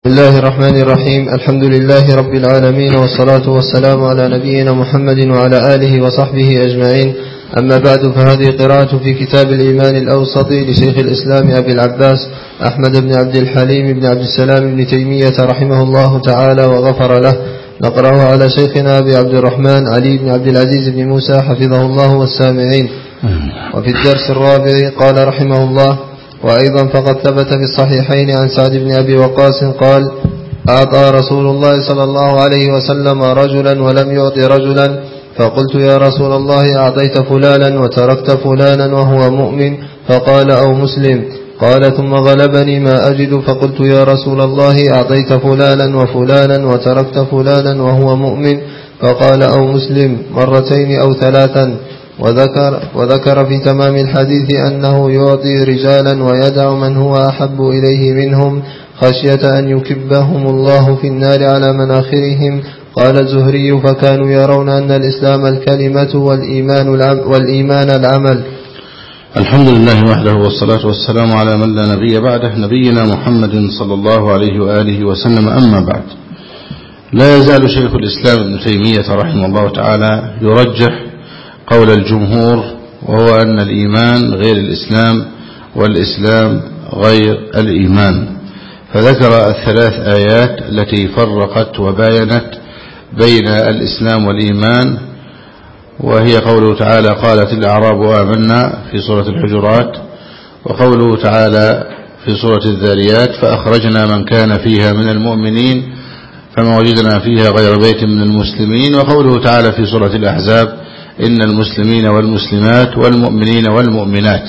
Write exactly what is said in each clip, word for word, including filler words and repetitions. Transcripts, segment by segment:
بسم الله الرحمن الرحيم. الحمد لله رب العالمين، والصلاة والسلام على نبينا محمد وعلى آله وصحبه أجمعين. أما بعد، فهذه قراءة في كتاب الإيمان الأوسط لشيخ الإسلام أبي العباس أحمد بن عبد الحليم بن عبد السلام بن تيمية رحمه الله تعالى وغفر له. نقرأه على شيخنا أبي عبد الرحمن علي بن عبد العزيز بن موسى حفظه الله والسامعين. وفي الدرس الرابع قال رحمه الله: وأيضا فقد ثبت في الصحيحين عن سعد بن أبي وقاص قال: أعطى رسول الله صلى الله عليه وسلم رجلا ولم يعط رجلا، فقلت: يا رسول الله، أعطيت فلانا وتركت فلانا وهو مؤمن؟ فقال: أو مسلم. قال: ثم غلبني ما أجد، فقلت: يا رسول الله، أعطيت فلانا وفلانا وتركت فلانا وهو مؤمن؟ فقال: أو مسلم، مرتين أو ثلاثا. وذكر, وذكر في تمام الحديث أنه يعطي رجالا ويدع من هو أحب إليه منهم خشية أن يكبهم الله في النار على مناخرهم. قال الزهري: فكانوا يرون أن الإسلام الكلمة والإيمان, والإيمان العمل. الحمد لله وحده، والصلاة والسلام على من لا نبي بعده، نبينا محمد صلى الله عليه وآله وسلم. أما بعد، لا يزال شيخ الإسلام ابن تيمية رحمه الله تعالى يرجح قول الجمهور، وهو أن الإيمان غير الإسلام والإسلام غير الإيمان. فذكر الثلاث آيات التي فرقت وباينت بين الإسلام والإيمان، وهي قوله تعالى: قالت الأعراب آمنا في سورة الحجرات، وقوله تعالى في سورة الذاريات: فأخرجنا من كان فيها من المؤمنين فما وجدنا فيها غير بيت من المسلمين، وقوله تعالى في سورة الأحزاب: إن المسلمين والمسلمات والمؤمنين والمؤمنات.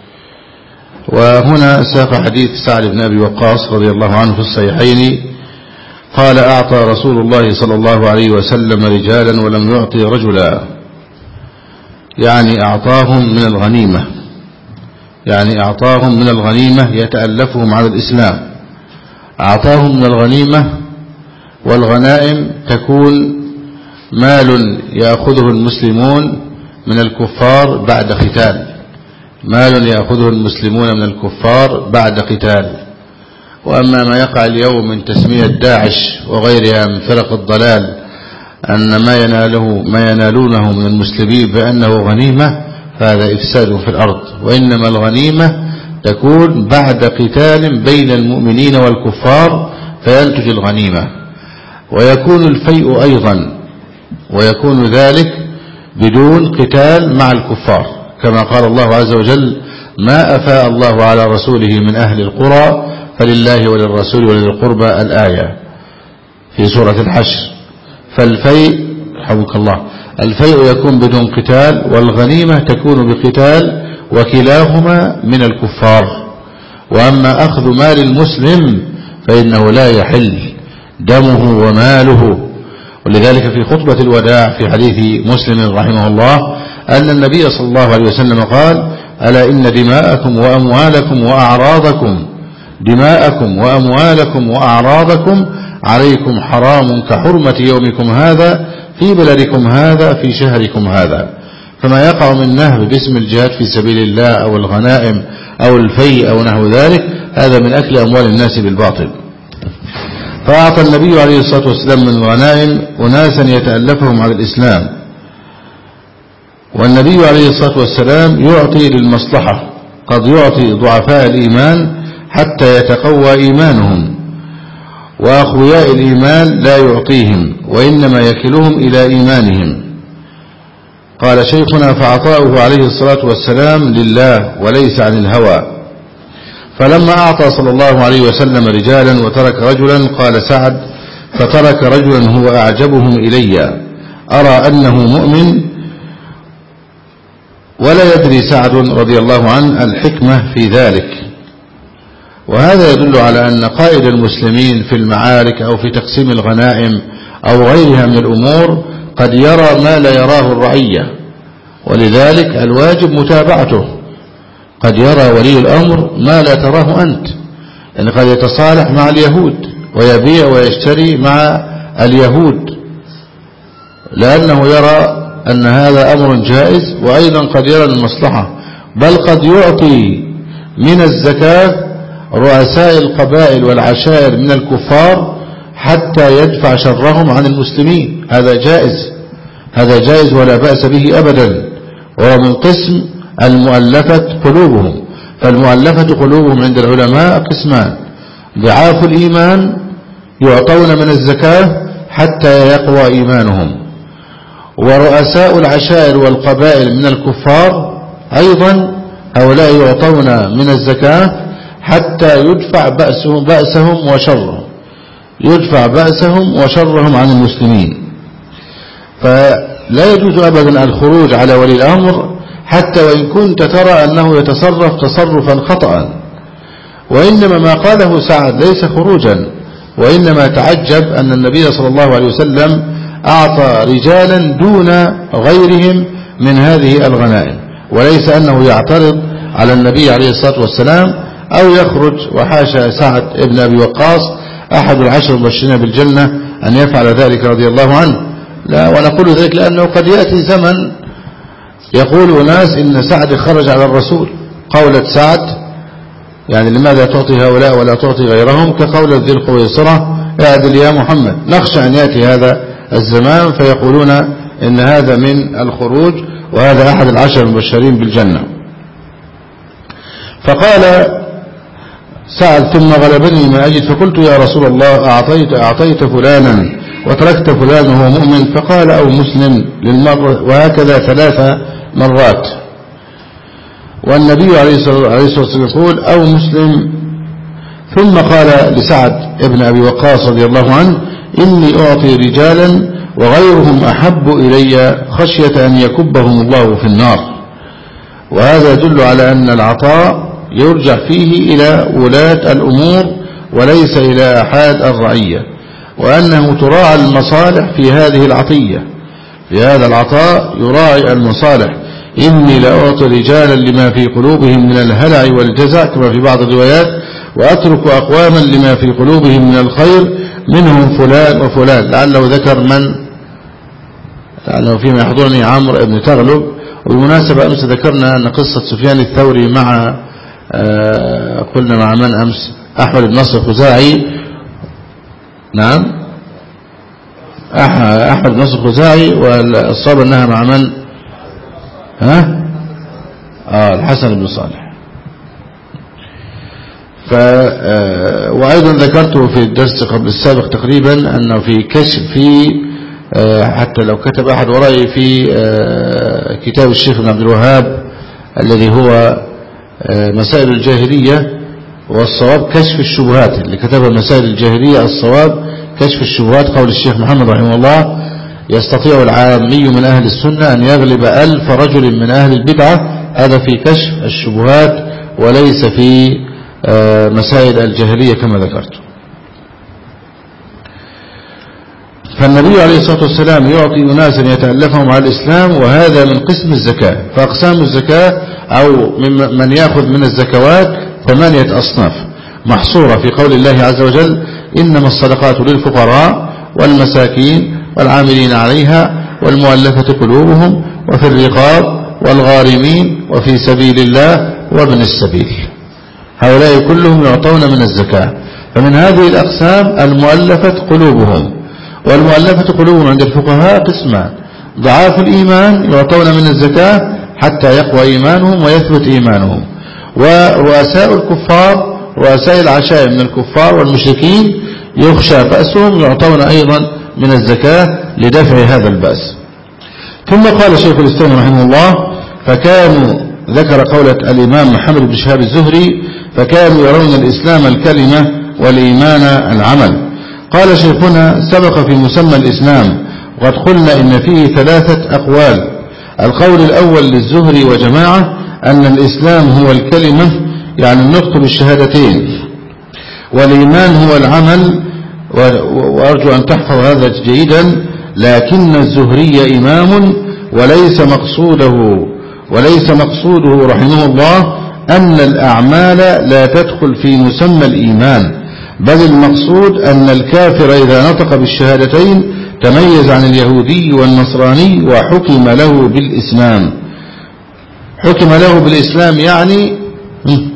وهنا ساق حديث سعد بن أبي وقاص رضي الله عنه في الصحيحين قال: أعطى رسول الله صلى الله عليه وسلم رجالا ولم يعطي رجلا، يعني أعطاهم من الغنيمة، يعني أعطاهم من الغنيمة يتألفهم على الإسلام. أعطاهم من الغنيمة، والغنائم تكون مال يأخذه المسلمون من الكفار بعد قتال، مال يأخذه المسلمون من الكفار بعد قتال. وأما ما يقع اليوم من تسمية داعش وغيرها من فرق الضلال أن ما يناله ما ينالونه من المسلمين بأنه غنيمة، فهذا إفساد في الأرض. وإنما الغنيمة تكون بعد قتال بين المؤمنين والكفار فينتج الغنيمة. ويكون الفيء أيضا، ويكون ذلك بدون قتال مع الكفار، كما قال الله عز وجل: ما أفاء الله على رسوله من أهل القرى فلله وللرسول ولذي القربى، الآية في سورة الحشر. فالفيء رحمك الله الفيء يكون بدون قتال، والغنيمة تكون بقتال، وكلاهما من الكفار. وأما أخذ مال المسلم فإنه لا يحل دمه وماله. ولذلك في خطبة الوداع في حديث مسلم رحمه الله أن النبي صلى الله عليه وسلم قال: ألا إن دماءكم وأموالكم وأعراضكم دماءكم وأموالكم وأعراضكم عليكم حرام كحرمة يومكم هذا في بلدكم هذا في شهركم هذا. فما يقع من نهب باسم الجهاد في سبيل الله أو الغنائم أو الفيء أو نحو ذلك، هذا من أكل أموال الناس بالباطل. فأعطى النبي عليه الصلاة والسلام من الغنائم أناسا يتألفهم على الإسلام. والنبي عليه الصلاة والسلام يعطي للمصلحة، قد يعطي ضعفاء الإيمان حتى يتقوى إيمانهم، وأقوياء الإيمان لا يعطيهم، وإنما يكلهم إلى إيمانهم. قال شيخنا: فعطاؤه عليه الصلاة والسلام لله وليس عن الهوى. فلما أعطى صلى الله عليه وسلم رجالا وترك رجلا، قال سعد: فترك رجلا هو أعجبهم إلي، أرى أنه مؤمن. ولا يدري سعد رضي الله عنه الحكمة في ذلك. وهذا يدل على أن قائد المسلمين في المعارك أو في تقسيم الغنائم أو غيرها من الأمور قد يرى ما لا يراه الرعية، ولذلك الواجب متابعته. قد يرى ولي الأمر ما لا تراه أنت، يعني قد يتصالح مع اليهود ويبيع ويشتري مع اليهود لأنه يرى أن هذا أمر جائز، وأيضا قد يرى المصلحة، بل قد يعطي من الزكاة رؤساء القبائل والعشائر من الكفار حتى يدفع شرهم عن المسلمين. هذا جائز، هذا جائز ولا بأس به أبدا، وهو من قسم المؤلفة قلوبهم. فالمؤلفة قلوبهم عند العلماء قسمان: ضعاف الإيمان يعطون من الزكاة حتى يقوى إيمانهم، ورؤساء العشائر والقبائل من الكفار أيضا هؤلاء يعطون من الزكاة حتى يدفع بأسهم, بأسهم وشرهم يدفع بأسهم وشرهم عن المسلمين. فلا يجوز أبدا الخروج على ولي الأمر حتى وإن كنت ترى أنه يتصرف تصرفا خطأ. وإنما ما قاله سعد ليس خروجا، وإنما تعجب أن النبي صلى الله عليه وسلم أعطى رجالا دون غيرهم من هذه الغنائم، وليس أنه يعترض على النبي عليه الصلاة والسلام أو يخرج، وحاشا سعد ابن أبي وقاص أحد العشر المبشرين بالجنة أن يفعل ذلك رضي الله عنه. لا، ونقول ذلك لأنه قد يأتي زمن يقول أناس إن سعد خرج على الرسول. قولة سعد يعني لماذا تعطي هؤلاء ولا تعطي غيرهم، كقولة ذي القويصرة اعدل يا محمد. نخشى أن يأتي هذا الزمان فيقولون إن هذا من الخروج، وهذا أحد العشر المبشرين بالجنة. فقال سعد: ثم غلبني ما أجد، فقلت يا رسول الله أعطيت, أعطيت فلانا وتركت فلان وهو مؤمن؟ فقال: أو مسلم للمرة، وهكذا ثلاث مرات. والنبي عليه الصلاة والسلام يقول: أو مسلم. ثم قال لسعد ابن أبي وقاص رضي الله عنه: إني أعطي رجالا وغيرهم أحب إلي خشية أن يكبهم الله في النار. وهذا يدل على أن العطاء يرجع فيه إلى ولاة الأمور وليس إلى أحد الرعية، وأنه تراعى المصالح في هذه العطية. في هذا العطاء يراعي المصالح. إني لأعطي رجالا لما في قلوبهم من الهلع والجزع كما في بعض الروايات، وأترك أقواما لما في قلوبهم من الخير منهم فلان وفلان. لعله ذكر من، لعله فيما يحضرني عمرو بن تغلب. وبالمناسبة أمس ذكرنا أن قصة سفيان الثوري مع آه قلنا مع من أمس؟ أحمد بن نصر الخزاعي. نعم، أحمد بن نصر الخزاعي، والصواب أنها مع من؟ ها؟ آه الحسن بن صالح. ف آه وأيضا ذكرته في الدرس قبل السابق تقريبا أنه في كشف في آه حتى لو كتب أحد ورائي في آه كتاب الشيخ بن عبد الوهاب الذي هو آه مسائل الجاهلية، والصواب كشف الشبهات، اللي كتبها مسائل الجاهلية الصواب كشف الشبهات. قول الشيخ محمد رحمه الله: يستطيع العامي من أهل السنة أن يغلب ألف رجل من أهل البدعة. هذا في كشف الشبهات وليس في مسائل الجاهلية كما ذكرت. فالنبي عليه الصلاة والسلام يعطي أناسا يتألفهم على الإسلام، وهذا من قسم الزكاة. فأقسام الزكاة أو من يأخذ من الزكوات ثمانية أصناف محصورة في قول الله عز وجل: إنما الصدقات للفقراء والمساكين والعاملين عليها والمؤلفة قلوبهم وفي الرقاب والغارمين وفي سبيل الله وابن السبيل. هؤلاء كلهم يعطون من الزكاة. فمن هذه الأقسام المؤلفة قلوبهم. والمؤلفة قلوبهم عند الفقهاء قسمان: ضعاف الإيمان يعطون من الزكاة حتى يقوى إيمانهم ويثبت إيمانهم، ورؤساء الكفار، رؤساء العشائر من الكفار والمشركين يخشى بأسهم، يعطون أيضا من الزكاة لدفع هذا البأس. ثم قال شيخ الإسلام رحمه الله: فكانوا، ذكر قولة الإمام محمد بن شهاب الزهري: فكانوا يرون الإسلام الكلمة والإيمان العمل. قال شيخنا: سبق في مسمى الإسلام وقد قلنا إن فيه ثلاثة أقوال. القول الأول للزهري وجماعة أن الإسلام هو الكلمة، يعني النطق بالشهادتين، والإيمان هو العمل. وأرجو أن تحفظ هذا جيدا: لكن الزهري إمام وليس مقصوده وليس مقصوده رحمه الله أن الأعمال لا تدخل في مسمى الإيمان، بل المقصود أن الكافر إذا نطق بالشهادتين تميز عن اليهودي والنصراني وحكم له بالإسلام. حكم له بالإسلام يعني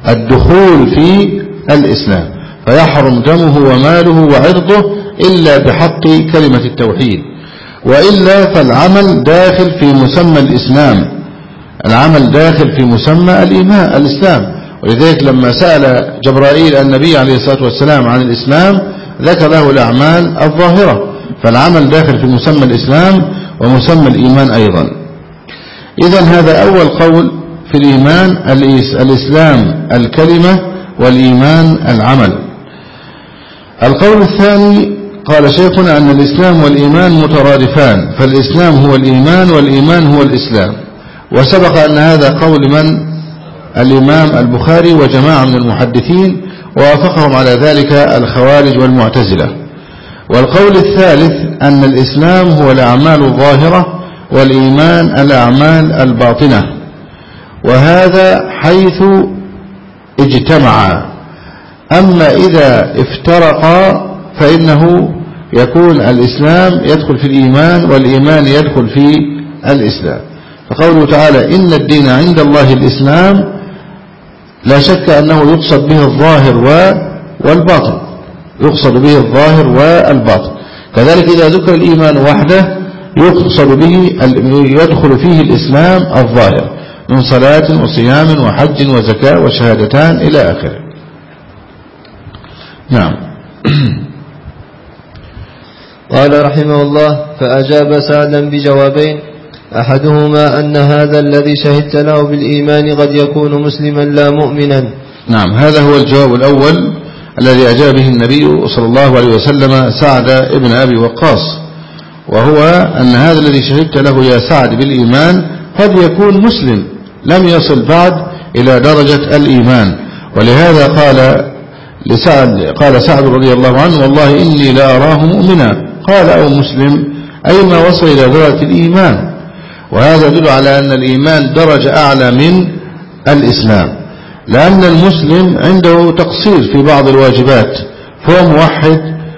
الدخول في الإسلام، فيحرم دمه وماله وعرضه إلا بحق كلمة التوحيد، وإلا فالعمل داخل في مسمى الإسلام، العمل داخل في مسمى الإيمان الإسلام. ولذلك لما سأل جبرائيل النبي عليه الصلاة والسلام عن الإسلام ذكر له الأعمال الظاهرة، فالعمل داخل في مسمى الإسلام ومسمى الإيمان أيضا. إذن هذا أول قول في الإيمان، الإسلام الكلمة والإيمان العمل. القول الثاني قال شيخنا أن الإسلام والإيمان مترادفان، فالإسلام هو الإيمان والإيمان هو الإسلام. وسبق أن هذا قول من؟ الإمام البخاري وجماعة من المحدثين، ووافقهم على ذلك الخوارج والمعتزلة. والقول الثالث أن الإسلام هو الأعمال الظاهرة والإيمان الأعمال الباطنة، وهذا حيث اجتمعا. أما إذا افترقا فإنه يكون الإسلام يدخل في الإيمان والإيمان يدخل في الإسلام. فقوله تعالى إن الدين عند الله الإسلام، لا شك أنه يقصد به الظاهر والباطن، يقصد به الظاهر والباطن. كذلك إذا ذكر الإيمان وحده يقصد به يدخل فيه الإسلام الظاهر من صلاة وصيام وحج وزكاة وشهادتان إلى آخره. نعم. قال رحمه الله: فأجاب سعدا بجوابين، أحدهما أن هذا الذي شهدت له بالإيمان قد يكون مسلما لا مؤمنا. نعم، هذا هو الجواب الأول الذي أجاب به النبي صلى الله عليه وسلم سعد ابن أبي وقاص، وهو أن هذا الذي شهدت له يا سعد بالإيمان قد يكون مسلم لم يصل بعد إلى درجة الإيمان. ولهذا قال لسعد قال سعد رضي الله عنه: والله إني لا أراه مؤمنا. قال: أو مسلم، أي ما وصل إلى درجة الإيمان. وهذا يدل على أن الإيمان درجة أعلى من الإسلام، لأن المسلم عنده تقصير في بعض الواجبات، فهو موحد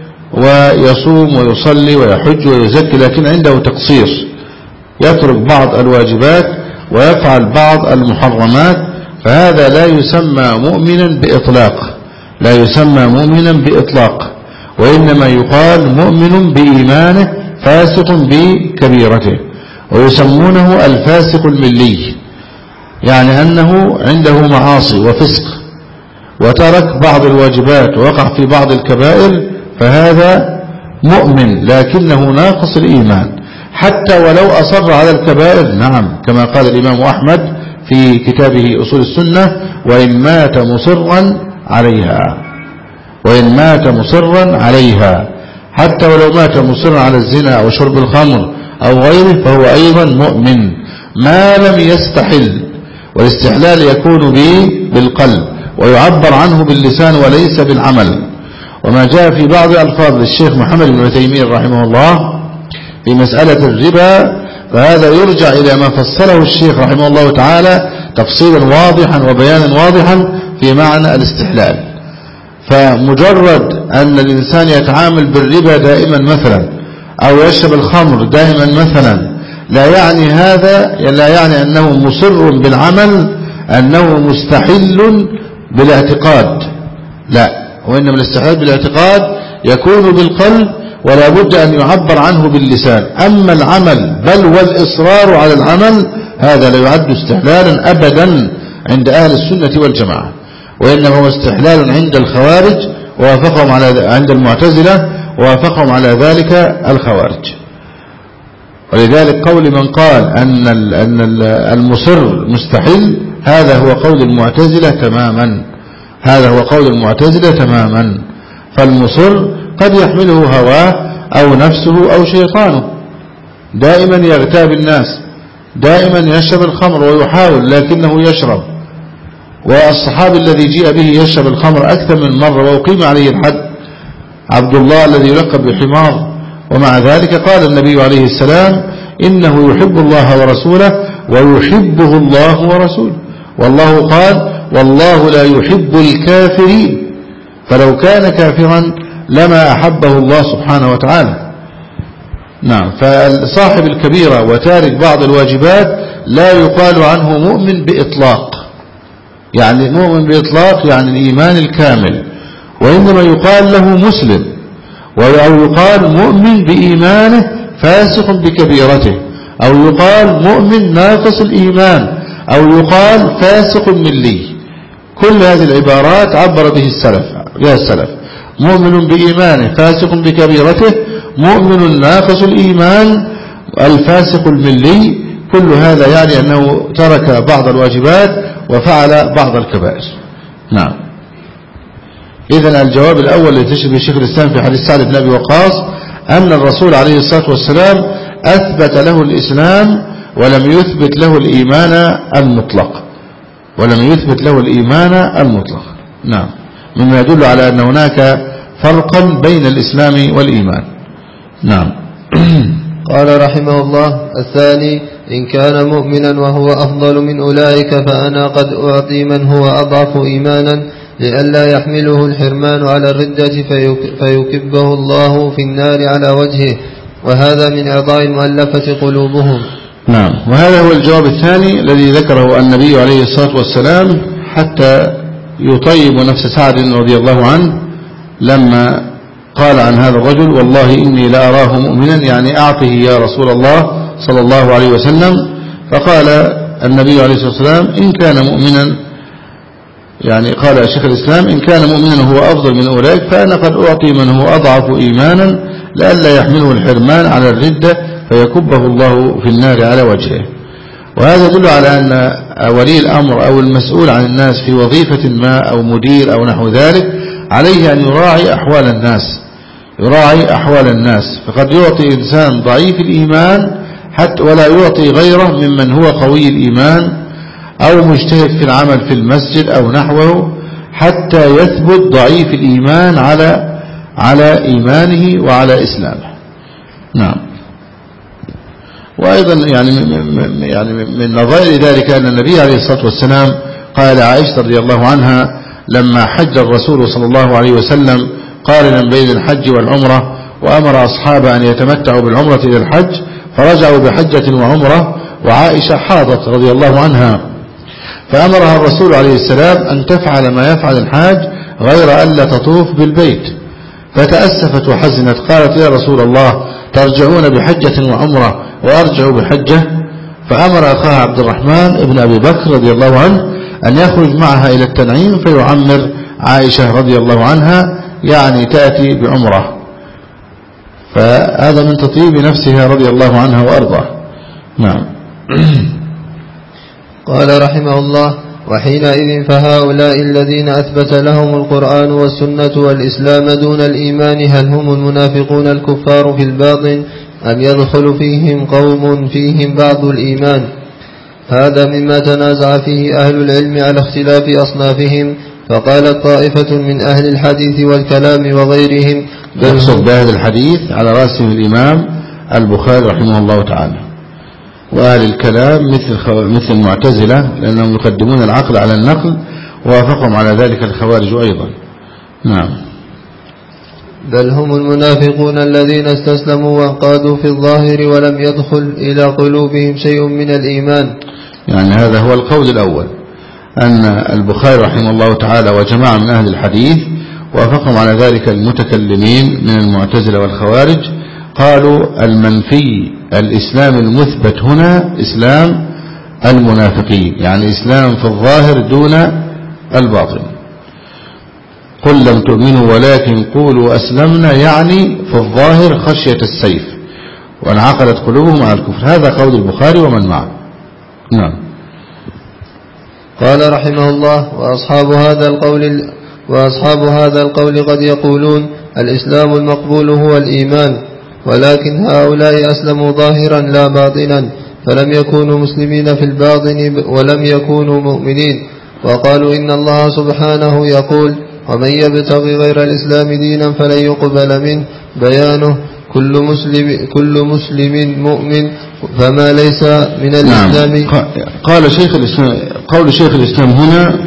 ويصوم ويصلي ويحج ويزكي، لكن عنده تقصير، يترك بعض الواجبات ويفعل بعض المحرمات، فهذا لا يسمى مؤمنا بإطلاق، لا يسمى مؤمنا بإطلاق، وإنما يقال مؤمن بإيمانه فاسق بكبيرته، ويسمونه الفاسق الملي، يعني أنه عنده معاصي وفسق وترك بعض الواجبات ووقع في بعض الكبائر، فهذا مؤمن لكنه ناقص الإيمان، حتى ولو أصر على الكبائر. نعم، كما قال الإمام أحمد في كتابه أصول السنة: وإن مات مصرا عليها، وإن مات مصرا عليها، حتى ولو مات مصرا على الزنا أو شرب الخمر أو غيره فهو أيضا مؤمن ما لم يستحل. والاستحلال يكون به بالقلب ويعبر عنه باللسان وليس بالعمل. وما جاء في بعض ألفاظ للشيخ محمد بن تيمية رحمه الله في مسألة الربا، فهذا يرجع إلى ما فصله الشيخ رحمه الله تعالى تفصيلا واضحا وبيانا واضحا في معنى الاستحلال. فمجرد أن الإنسان يتعامل بالربا دائما مثلا، أو يشرب الخمر دائما مثلا، لا يعني هذا لا يعني أنه مصر بالعمل، أنه مستحل بالاعتقاد، لا، وإنما الاستحلال بالاعتقاد يكون بالقلب ولا بد أن يعبر عنه باللسان. أما العمل بل والإصرار على العمل هذا لا يعد استحلالا أبدا عند أهل السنة والجماعة، وإنما هو استحلال عند الخوارج ووافقهم على عند المعتزلة ووافقهم على ذلك الخوارج. ولذلك قول من قال أن أن المصر مستحل هذا هو قول المعتزلة تماما، هذا هو قول المعتزلة تماما. فالمصر قد يحمله هواه أو نفسه أو شيطانه، دائما يغتاب الناس، دائما يشرب الخمر ويحاول لكنه يشرب. والصحابي الذي جاء به يشرب الخمر أكثر من مرة وأقيم عليه الحد، عبد الله الذي يلقب بحمار، ومع ذلك قال النبي عليه السلام: إنه يحب الله ورسوله ويحبه الله ورسوله، والله قال: والله لا يحب الكافرين. فلو كان كافرا لما أحبه الله سبحانه وتعالى. نعم، فصاحب الكبيرة وتارك بعض الواجبات لا يقال عنه مؤمن بإطلاق، يعني مؤمن بإطلاق يعني الإيمان الكامل، وإنما يقال له مسلم، أو يقال مؤمن بإيمانه فاسق بكبيرته، أو يقال مؤمن ناقص الإيمان، أو يقال فاسق ملي. كل هذه العبارات عبر به السلف يا السلف: مؤمن بإيمانه فاسق بكبيرته، مؤمن ناقص الإيمان، الفاسق الملي. كل هذا يعني أنه ترك بعض الواجبات وفعل بعض الكبائر. نعم. إذن الجواب الأول الذي تشير به شيخ الإسلام في حديث سعد بن أبي وقاص أن الرسول عليه الصلاة والسلام أثبت له الإسلام ولم يثبت له الإيمان المطلق، ولم يثبت له الإيمان المطلق. نعم، مما يدل على أن هناك فرقا بين الإسلام والإيمان. نعم. قال رحمه الله: الثاني: إن كان مؤمنا وهو أفضل من أولئك فأنا قد أعطي من هو أضعف إيمانا لئلا يحمله الحرمان على الردة فيكبه الله في النار على وجهه، وهذا من إعضاء المؤلفة قلوبهم. نعم، وهذا هو الجواب الثاني الذي ذكره النبي عليه الصلاة والسلام حتى يطيب نفس سعد رضي الله عنه لما قال عن هذا الرجل: والله إني لأراه مؤمنا، يعني أعطه يا رسول الله صلى الله عليه وسلم. فقال النبي عليه الصلاة والسلام: إن كان مؤمنا، يعني قال شيخ الإسلام: إن كان مؤمنا هو أفضل من أولئك فأنا قد أعطي من هو أضعف إيمانا لئلا يحمله الحرمان على الردة فيكبه الله في النار على وجهه. وهذا يدل على أن ولي الأمر أو المسؤول عن الناس في وظيفة ما أو مدير أو نحو ذلك عليه أن يراعي أحوال الناس، يراعي أحوال الناس. فقد يعطي إنسان ضعيف الإيمان حتى ولا يعطي غيره ممن هو قوي الإيمان أو مجتهد في العمل في المسجد أو نحوه حتى يثبت ضعيف الإيمان على على إيمانه وعلى إسلامه. نعم. وأيضا يعني يعني من نظائر ذلك أن النبي عليه الصلاة والسلام قال عائشة رضي الله عنها لما حج الرسول صلى الله عليه وسلم قارنا بين الحج والعمرة وأمر أصحابه أن يتمتعوا بالعمرة إلى الحج فرجعوا بحجة وعمرة، وعائشة حاضت رضي الله عنها، فأمرها الرسول عليه السلام أن تفعل ما يفعل الحاج غير أن لا تطوف بالبيت، فتأسفت وحزنت قالت: يا رسول الله ترجعون بحجة وعمرة وأرجع بحجة؟ فأمر أخاها عبد الرحمن ابن أبي بكر رضي الله عنه أن يخرج معها إلى التنعيم فيعمر عائشة رضي الله عنها، يعني تأتي بعمرة. فهذا من تطيب نفسها رضي الله عنها وأرضاه. نعم. قال رحمه الله: وحينئذ فهؤلاء الذين أثبت لهم القرآن والسنة والإسلام دون الإيمان هل هم المنافقون الكفار في الباطن أم يدخل فيهم قوم فيهم بعض الإيمان؟ هذا مما تنازع فيه أهل العلم على اختلاف أصنافهم. فقالت طائفة من أهل الحديث والكلام وغيرهم يقصد بأهل الحديث على رأسهم الإمام البخاري رحمه الله تعالى، وأهل الكلام مثل مثل المعتزلة لأنهم يقدمون العقل على النقل، ووافقهم على ذلك الخوارج أيضا. نعم. بل هم المنافقون الذين استسلموا وانقادوا في الظاهر ولم يدخل إلى قلوبهم شيء من الإيمان. يعني هذا هو القول الأول، أن البخاري رحمه الله تعالى وجماعة من أهل الحديث وافقهم على ذلك المتكلمين من المعتزلة والخوارج، قالوا المنفي الإسلام المثبت هنا إسلام المنافقين، يعني إسلام في الظاهر دون الباطن. قل لم تؤمنوا ولكن قولوا أسلمنا، يعني في الظاهر خشية السيف وانعقدت قلوبهم على الكفر. هذا قول البخاري ومن معه. نعم. قال رحمه الله: وأصحاب هذا القول وأصحاب هذا القول قد يقولون الإسلام المقبول هو الإيمان، ولكن هؤلاء أسلموا ظاهرا لا باطنا، فلم يكونوا مسلمين في الباطن ولم يكونوا مؤمنين. وقالوا إن الله سبحانه يقول: ومن يبتغي غير الإسلام دينا فلن يقبل منه. بيانه: كل مسلم كل مسلم مؤمن، فما ليس من الإسلام. نعم. قال شيخ الإسلام، قول شيخ الإسلام هنا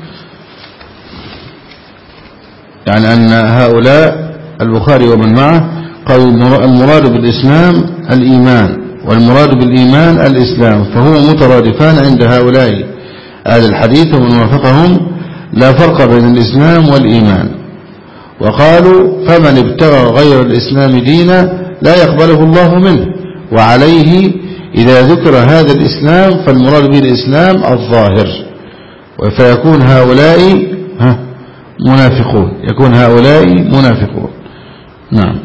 يعني أن هؤلاء البخاري ومن معه قالوا المراد بالإسلام الإيمان والمراد بالإيمان الإسلام، فهو مترادفان عند هؤلاء أهل الحديث ومن وافقهم لا فرق بين الإسلام والإيمان، وقالوا فمن ابتغى غير الإسلام دينا لا يقبله الله منه، وعليه إذا ذكر هذا الإسلام فالمراد به الإسلام الظاهر، فيكون هؤلاء منافقون، يكون هؤلاء منافقون. نعم.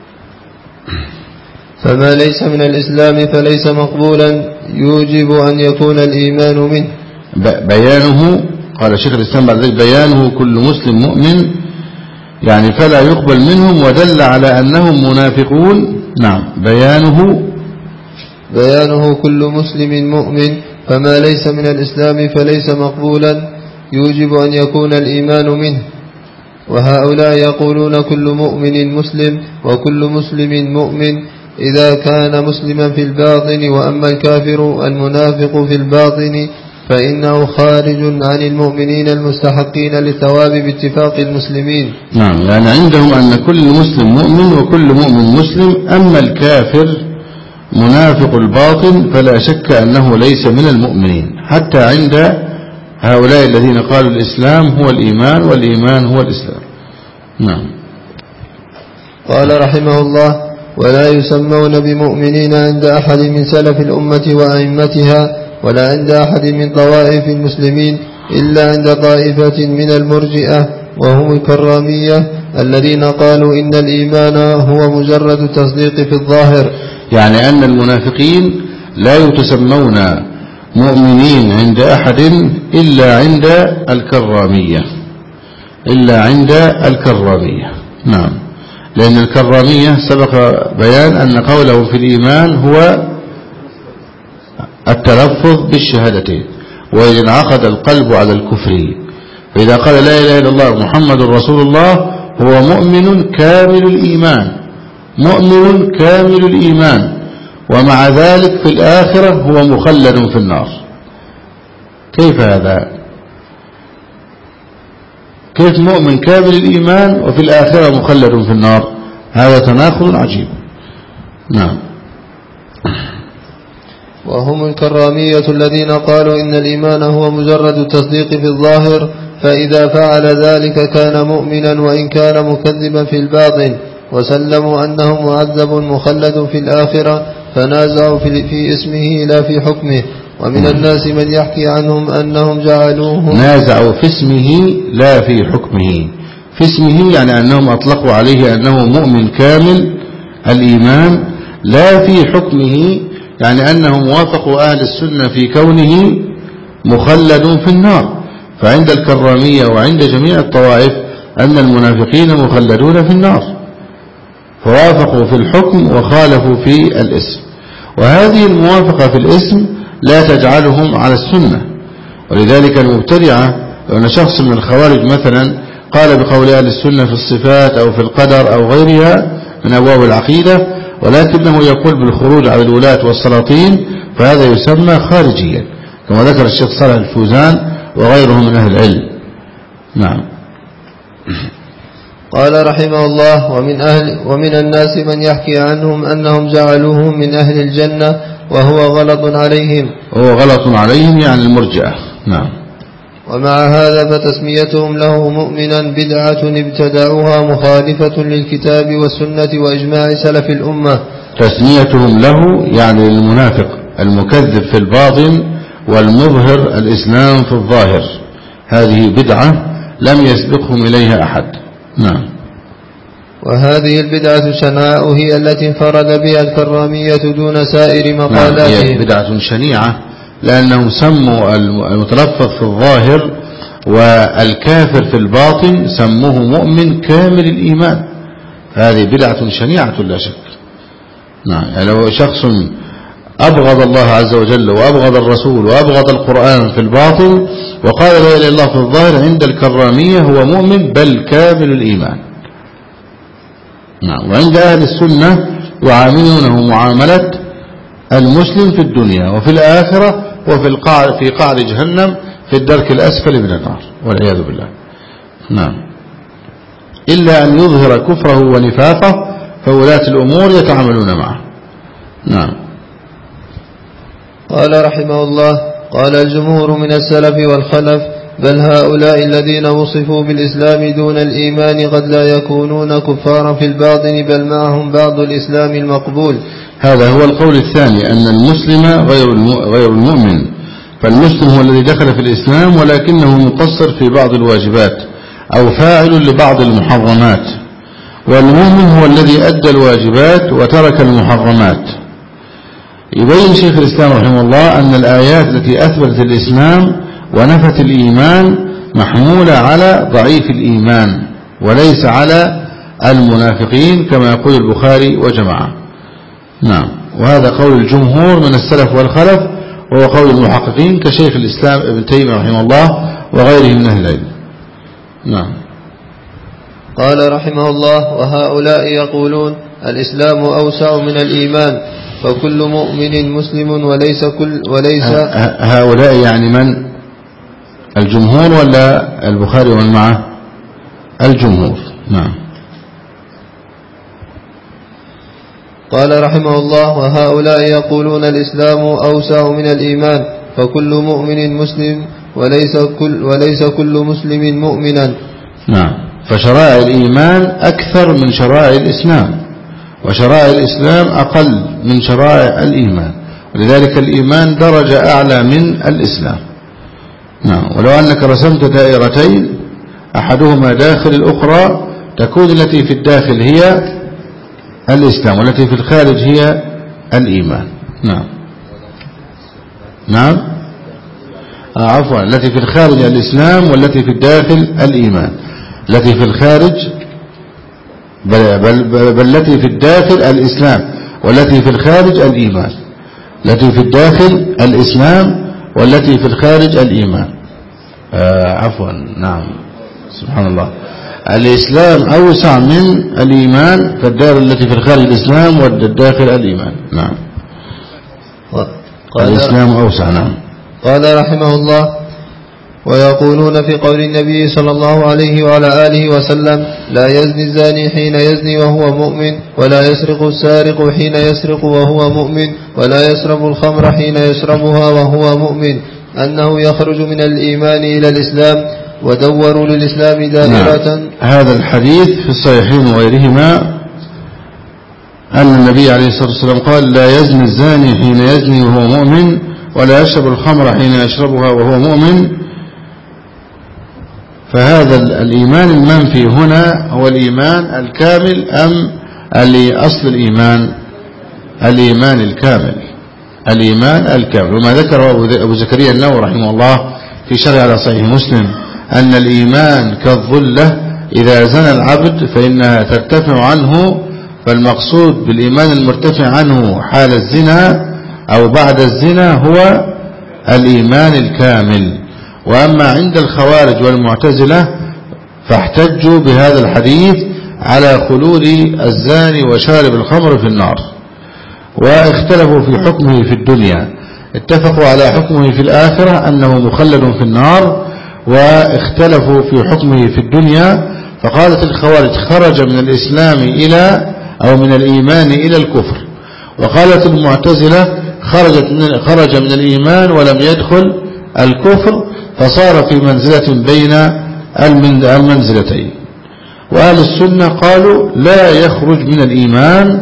فما ليس من الإسلام فليس مقبولا يوجب أن يكون الإيمان منه. بيانه، قال شيخ الإسلام بعد ذلك بيانه كل مسلم مؤمن، يعني فلا يقبل منهم، ودل على أنهم منافقون. نعم. بيانه بيانه كل مسلم مؤمن، فما ليس من الإسلام فليس مقبولا يوجب أن يكون الإيمان منه. وهؤلاء يقولون كل مؤمن مسلم وكل مسلم مؤمن إذا كان مسلما في الباطن، وأما الكافر المنافق في الباطن فإنه خارج عن المؤمنين المستحقين للثواب باتفاق المسلمين. نعم، يعني عندهم أن كل مسلم مؤمن وكل مؤمن مسلم، أما الكافر منافق الباطن فلا شك أنه ليس من المؤمنين، حتى عند هؤلاء الذين قالوا الإسلام هو الإيمان والإيمان هو الإسلام. نعم. قال رحمه الله: ولا يسمون بمؤمنين عند أحد من سلف الأمة وأئمتها، ولا عند أحد من طوائف المسلمين، إلا عند طائفة من المرجئة وهم الكرامية الذين قالوا إن الإيمان هو مجرد التصديق في الظاهر. يعني أن المنافقين لا يتسمون مؤمنين عند أحد إلا عند الكرامية، إلا عند الكرامية. نعم، لأن الكرامية سبق بيان أن قولهم في الإيمان هو التلفظ بالشهادتين، وإذا انعقد القلب على الكفر، فإذا قال لا إله إلا الله محمد رسول الله هو مؤمن كامل الإيمان، مؤمن كامل الإيمان، ومع ذلك في الآخرة هو مخلد في النار. كيف هذا؟ كيف مؤمن كامل الإيمان وفي الآخرة مخلد في النار؟ هذا تناقض عجيب. نعم. وهم الكرامية الذين قالوا إن الإيمان هو مجرد التصديق في الظاهر، فإذا فعل ذلك كان مؤمنا وإن كان مكذبا في الباطن، وسلموا أنه معذب مخلد في الآخرة، فنازعوا في اسمه لا في حكمه. ومن الناس من يحكي عنهم أنهم جعلوه نازعوا في اسمه لا في حكمه. في اسمه يعني أنهم أطلقوا عليه أنه مؤمن كامل الإيمان، لا في حكمه يعني أنهم وافقوا أهل السنة في كونه مخلد في النار. فعند الكرامية وعند جميع الطوائف أن المنافقين مخلدون في النار، فوافقوا في الحكم وخالفوا في الاسم. وهذه الموافقة في الاسم لا تجعلهم على السنة، ولذلك المبتدعة لو أن شخص من الخوارج مثلا قال بقول أهل السنة في الصفات أو في القدر أو غيرها من أبواب العقيدة، ولكنه يقول بالخروج على الولاة والسلاطين، فهذا يسمى خارجيا، كما ذكر الشيخ صالح الفوزان وغيره من أهل العلم. نعم. قال رحمه الله: ومن, أهل ومن الناس من يحكي عنهم أنهم جعلوهم من أهل الجنة وهو غلط عليهم. هو غلط عليهم يعني المرجئة. نعم. ومع هذا فتسميتهم له مؤمنا بدعة ابتدعوها مخالفة للكتاب والسنة وإجماع سلف الأمة. تسميتهم له يعني المنافق المكذب في الباطن والمظهر الإسلام في الظاهر، هذه بدعة لم يسبقهم إليها أحد. نعم. وهذه البدعة شناء هي التي انفرد بها الكرامية دون سائر مقالاتهم. نعم، هي بدعة شنيعة لأنهم سموا المتلفظ في الظاهر والكافر في الباطن سموه مؤمن كامل الإيمان، هذه بدعة شنيعة لا شك. نعم، يعني لو شخص أبغض الله عز وجل وأبغض الرسول وأبغض القرآن في الباطن وقال لا إله إلا الله في الظاهر، عند الكرامية هو مؤمن بل كامل الإيمان. نعم. وعند أهل السنة يعاملونه معاملة المسلم في الدنيا وفي الآخرة وفي القعر في قعر جهنم في الدرك الأسفل من النار والعياذ بالله. نعم. إلا أن يظهر كفره ونفاقه فولاة الأمور يتعاملون معه. نعم. قال رحمه الله: قال الجمهور من السلف والخلف بل هؤلاء الذين وصفوا بالإسلام دون الإيمان قد لا يكونون كفارا في الباطن بل معهم بعض الإسلام المقبول. هذا هو القول الثاني، أن المسلم غير المؤمن، فالمسلم هو الذي دخل في الإسلام ولكنه مقصر في بعض الواجبات أو فاعل لبعض المحرمات، والمؤمن هو الذي أدى الواجبات وترك المحرمات. يبين شيخ الإسلام رحمه الله أن الآيات التي أثبتت الإسلام ونفت الإيمان محمولة على ضعيف الإيمان وليس على المنافقين كما يقول البخاري وجماعة. نعم، وهذا قول الجمهور من السلف والخلف، وهو قول المحققين كشيخ الإسلام ابن تيمية رحمه الله وغيره من أهل العلم. نعم. قال رحمه الله وهؤلاء يقولون الإسلام أوسع من الإيمان فكل مؤمن مسلم وليس كل وليس هؤلاء يعني من؟ الجمهور ولا البخاري ومن معه؟ الجمهور. نعم. قال رحمه الله وهؤلاء يقولون الإسلام أوسع من الإيمان فكل مؤمن مسلم وليس كل وليس كل مسلم مؤمنا. نعم، فشرائع الإيمان أكثر من شرائع الإسلام، وشرائع الإسلام أقل من شرائع الإيمان، ولذلك الإيمان درجة أعلى من الإسلام. نعم، ولو أنك رسمت دائرتين أحدهما داخل الأخرى تكون التي في الداخل هي الإسلام والتي في الخارج هي الإيمان. نعم. نعم آه عفوا، التي في الخارج الإسلام والتي في الداخل الإيمان. التي في الخارج بل, بل, بل, بل التي في الداخل الإسلام والتي في الخارج الإيمان. التي في الداخل الإسلام والتي في الخارج الإيمان. آه عفوا، نعم، سبحان الله، الإسلام أوسع من الإيمان، فالدار التي في الخارج الإسلام والداخل الإيمان. نعم، الإسلام أوسع. نعم. قال رحمه الله ويقولون في قول النبي صلى الله عليه وعلى آله وسلم لا يزني الزاني حين يزني وهو مؤمن ولا يسرق السارق حين يسرق وهو مؤمن ولا يشرب الخمر حين يشربها وهو مؤمن أنه يخرج من الإيمان إلى الإسلام ودوروا للإسلام دائرة. نعم. هذا الحديث في الصحيحين وغيرهما أن النبي عليه الصلاة والسلام قال لا يزني الزاني حين يزني وهو مؤمن ولا يشرب الخمر حين يشربها وهو مؤمن. فهذا الإيمان المنفي هنا هو الإيمان الكامل أم أصل الإيمان؟ الإيمان الكامل، الإيمان الكامل. وما ذكر أبو زكريا النووي رحمه الله في شرح على صحيح مسلم أن الإيمان كالظلة إذا زنى العبد فإنها ترتفع عنه، فالمقصود بالإيمان المرتفع عنه حال الزنا أو بعد الزنا هو الإيمان الكامل. وأما عند الخوارج والمعتزلة فاحتجوا بهذا الحديث على خلود الزاني وشارب الخمر في النار، واختلفوا في حكمه في الدنيا. اتفقوا على حكمه في الآخرة أنه مخلد في النار، واختلفوا في حكمه في الدنيا. فقالت الخوارج خرج من الإسلام إلى أو من الإيمان إلى الكفر، وقالت المعتزلة خرجت من خرج من الإيمان ولم يدخل الكفر، فصار في منزلة بين المنزلتين. وأهل السنة قالوا لا يخرج من الإيمان،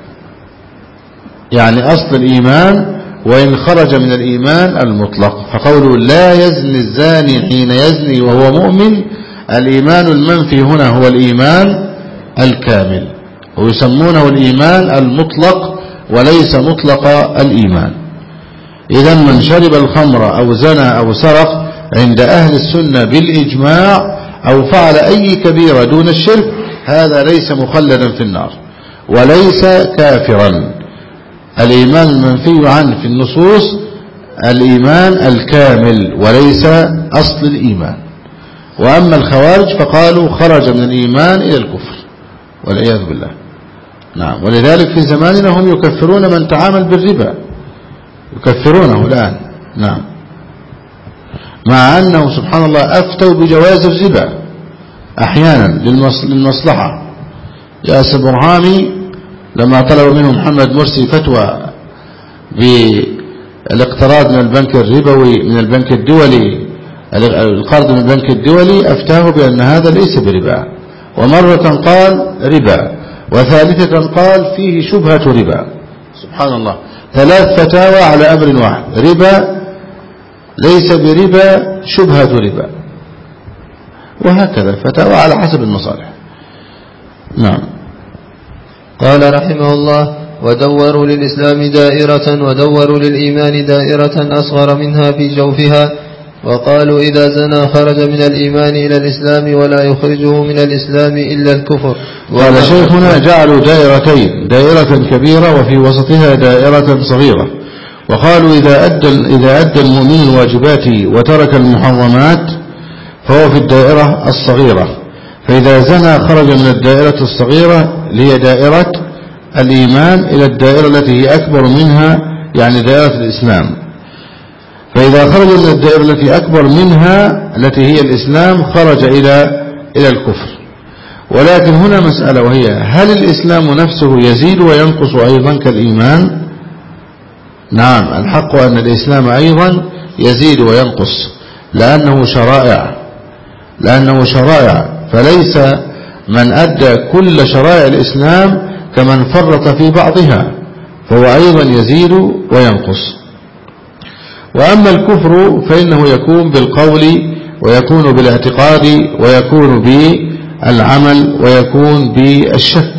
يعني أصل الإيمان، وإن خرج من الإيمان المطلق. فقولوا لا يزني الزاني حين يزني وهو مؤمن، الإيمان المنفي هنا هو الإيمان الكامل، ويسمونه الإيمان المطلق وليس مطلق الإيمان. إذا من شرب الخمر أو زنى أو سرق عند أهل السنة بالإجماع أو فعل أي كبيرة دون الشرك هذا ليس مخلدا في النار وليس كافرا. الإيمان المنفي عنه في النصوص الإيمان الكامل وليس أصل الإيمان. وأما الخوارج فقالوا خرج من الإيمان إلى الكفر والعياذ بالله. نعم. ولذلك في زماننا هم يكفرون من تعامل بالربا، يكفرونه الآن. نعم. مع أنه سبحان الله أفتوا بجواز الربا أحيانا للمصلحة. ياسر برهامي لما طلب منه محمد مرسي فتوى الاقتراض من البنك الربوي من البنك الدولي، القرض من البنك الدولي، أفتاه بأن هذا ليس بربا، ومرة قال ربا، وثالثة قال فيه شبهة ربا. سبحان الله، ثلاث فتاوى على أمر واحد: ربا، ليس بربا، شبهة ربا، وهكذا فتاوى على حسب المصالح. نعم. قال رحمه الله: ودوروا للإسلام دائرة ودوروا للإيمان دائرة أصغر منها في جوفها، وقالوا إذا زنى خرج من الإيمان إلى الإسلام ولا يخرجه من الإسلام إلا الكفر. قال شيخنا: جعلوا دائرتين، دائرة كبيرة وفي وسطها دائرة صغيرة، وقالوا إذا أدى, إذا أدى المؤمن الواجبات وترك المحرمات فهو في الدائرة الصغيرة، فإذا زنى خرج من الدائرة الصغيرة اللي هي دائرة الإيمان إلى الدائرة التي هي أكبر منها، يعني دائرة الإسلام. فإذا خرج من الدائرة التي أكبر منها التي هي الإسلام خرج إلى إلى الكفر. ولكن هنا مسألة، وهي: هل الإسلام نفسه يزيد وينقص أيضا كالإيمان؟ نعم، الحق أن الإسلام أيضا يزيد وينقص، لأنه شرائع لأنه شرائع فليس من أدى كل شرائع الإسلام كمن فرط في بعضها، فهو أيضا يزيد وينقص. وأما الكفر فإنه يكون بالقول ويكون بالاعتقاد ويكون بالعمل ويكون بالشك،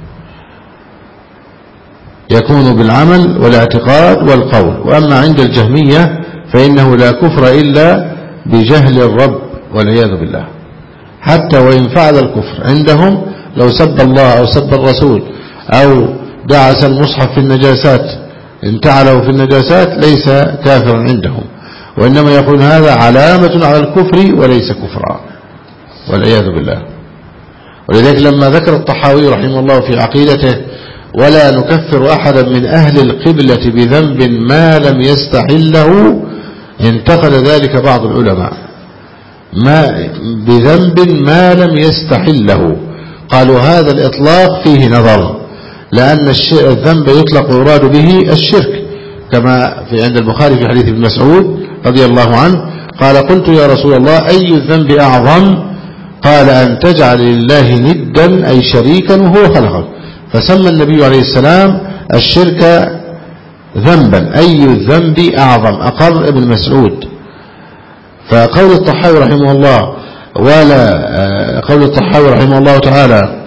يكون بالعمل والاعتقاد والقول. وأما عند الجهمية فإنه لا كفر إلا بجهل الرب والعياذ بالله، حتى وإن فعل الكفر عندهم لو سب الله أو سب الرسول أو دعس المصحف في النجاسات، انتعله في النجاسات، ليس كافرا عندهم، وإنما يقول هذا علامة على الكفر وليس كفرا والعياذ بالله. ولذلك لما ذكر الطحاوي رحمه الله في عقيدته: ولا نكفر أحدا من أهل القبلة بذنب ما لم يستحله، انتقد ذلك بعض العلماء، ما بذنب ما لم يستحله، قالوا هذا الإطلاق فيه نظر، لأن الذنب يطلق ويراد به الشرك، كما في عند البخاري في حديث ابن مسعود رضي الله عنه قال: قلت يا رسول الله أي الذنب أعظم؟ قال: أن تجعل لله ندا أي شريكا وهو خلقك. فسمى النبي عليه السلام الشرك ذنبا، أي الذنب أعظم، أقر ابن مسعود. فقول الطحاوي رحمه الله ولا قول الطحاوي رحمه الله تعالى: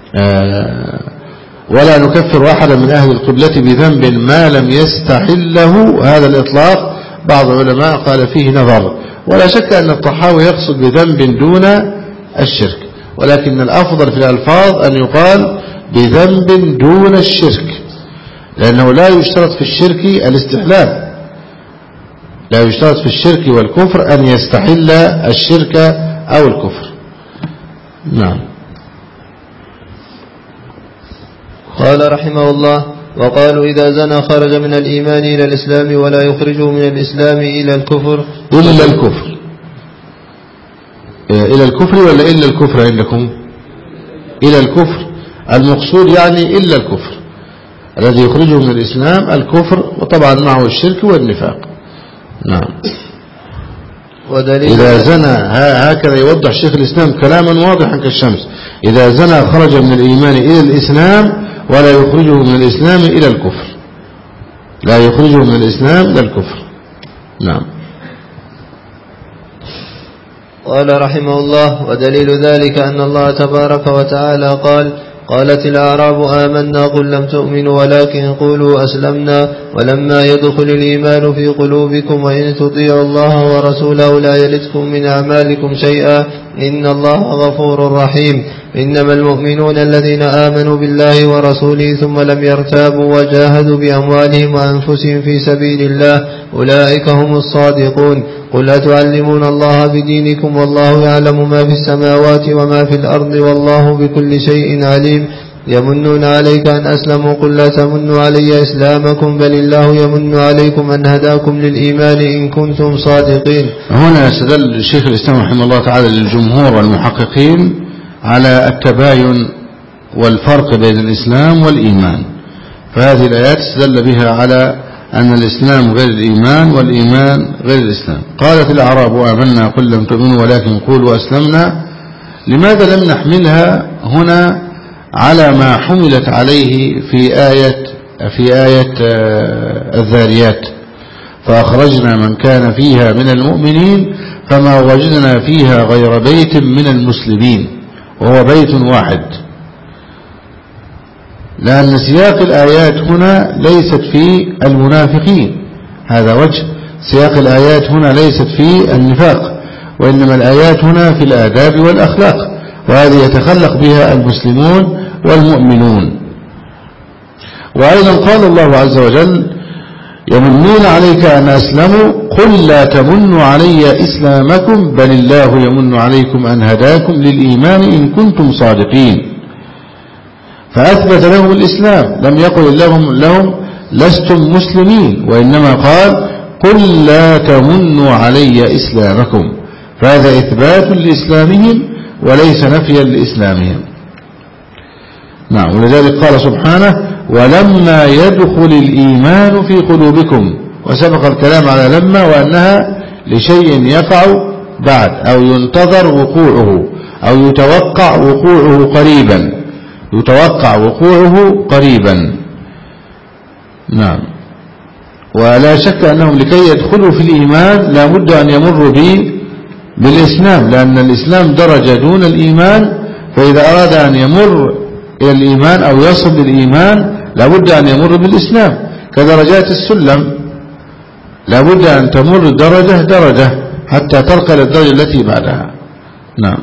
ولا نكفر أحدا من أهل القبلة بذنب ما لم يستحله، هذا الإطلاق بعض العلماء قال فيه نظر. ولا شك أن الطحاوي يقصد بذنب دون الشرك، ولكن الأفضل في الألفاظ أن يقال بذنب دون الشرك، لأنه لا يشترط في الشرك الاستحلال، لا يشترط في الشرك والكفر أن يستحل الشرك أو الكفر. نعم. قال رحمه الله: وقالوا إذا زنى خرج من الإيمان إلى الإسلام ولا يخرجه من الإسلام إلى الكفر. إلا الكفر، إلى الكفر ولا إلا الكفر عندكم؟ إلى الكفر، المقصود يعني إلا الكفر الذي يخرجه من الإسلام الكفر، وطبعا معه الشرك والنفاق. نعم. إذا زنى، هكذا يوضح شيخ الإسلام كلاما واضحا كالشمس: إذا زنى خرج من الإيمان إلى الإسلام ولا يخرجه من الإسلام إلى الكفر، لا يخرجه من الإسلام إلى الكفر. نعم. قال رحمه الله: ودليل ذلك أن الله تبارك وتعالى قال: قالت الأعراب آمنا قل لم تؤمنوا ولكن قولوا أسلمنا ولما يدخل الإيمان في قلوبكم وإن تطيعوا الله ورسوله لا يلدكم من أعمالكم شيئا إن الله غفور رحيم. إنما المؤمنون الذين آمنوا بالله ورسوله ثم لم يرتابوا وجاهدوا بأموالهم وأنفسهم في سبيل الله أولئك هم الصادقون. قل أتعلمون الله بدينكم والله يعلم ما في السماوات وما في الأرض والله بكل شيء عليم. يمنون عليك أن أسلموا قل لا تمنوا علي إسلامكم بل الله يمن عليكم أن هداكم للإيمان إن كنتم صادقين. هنا استدل الشيخ الإسلام رحمه الله تعالى للجمهور والمحققين على التباين والفرق بين الإسلام والإيمان، فهذه الآيات استدل بها على أن الإسلام غير الإيمان والإيمان غير الإسلام. قالت الأعراب آمنا قل لم تؤمنوا ولكن قولوا أسلمنا. لماذا لم نحملها هنا على ما حملت عليه في آية في آية الذاريات؟ فأخرجنا من كان فيها من المؤمنين فما وجدنا فيها غير بيت من المسلمين، وهو بيت واحد. لأن سياق الآيات هنا ليست في المنافقين، هذا وجه سياق الآيات هنا ليست في النفاق، وإنما الآيات هنا في الآداب والأخلاق، وهذه يتخلق بها المسلمون والمؤمنون. وأيضا قال الله عز وجل يمنون عليك أن أسلموا قل لا تمنوا علي إسلامكم بل الله يمن عليكم أن هداكم للإيمان إن كنتم صادقين. فأثبت لهم الإسلام، لم يقل لهم, لهم لستم مسلمين، وإنما قال قل لا تمنوا علي إسلامكم، فهذا إثبات لإسلامهم وليس نفيا لإسلامهم. نعم. ولذلك قال سبحانه ولما يدخل الإيمان في قلوبكم، وسبق الكلام على لما وأنها لشيء يقع بعد أو ينتظر وقوعه أو يتوقع وقوعه قريبا، يتوقع وقوعه قريبا. نعم. ولا شك أنهم لكي يدخلوا في الإيمان لا بد أن يمروا به بالإسلام، لأن الإسلام درجة دون الإيمان، فإذا أراد أن يمر إلى الإيمان أو يصل للإيمان لا بد أن يمر بالإسلام، كدرجات السلم لا بد أن تمر درجة درجة حتى ترقى للدرجة التي بعدها. نعم.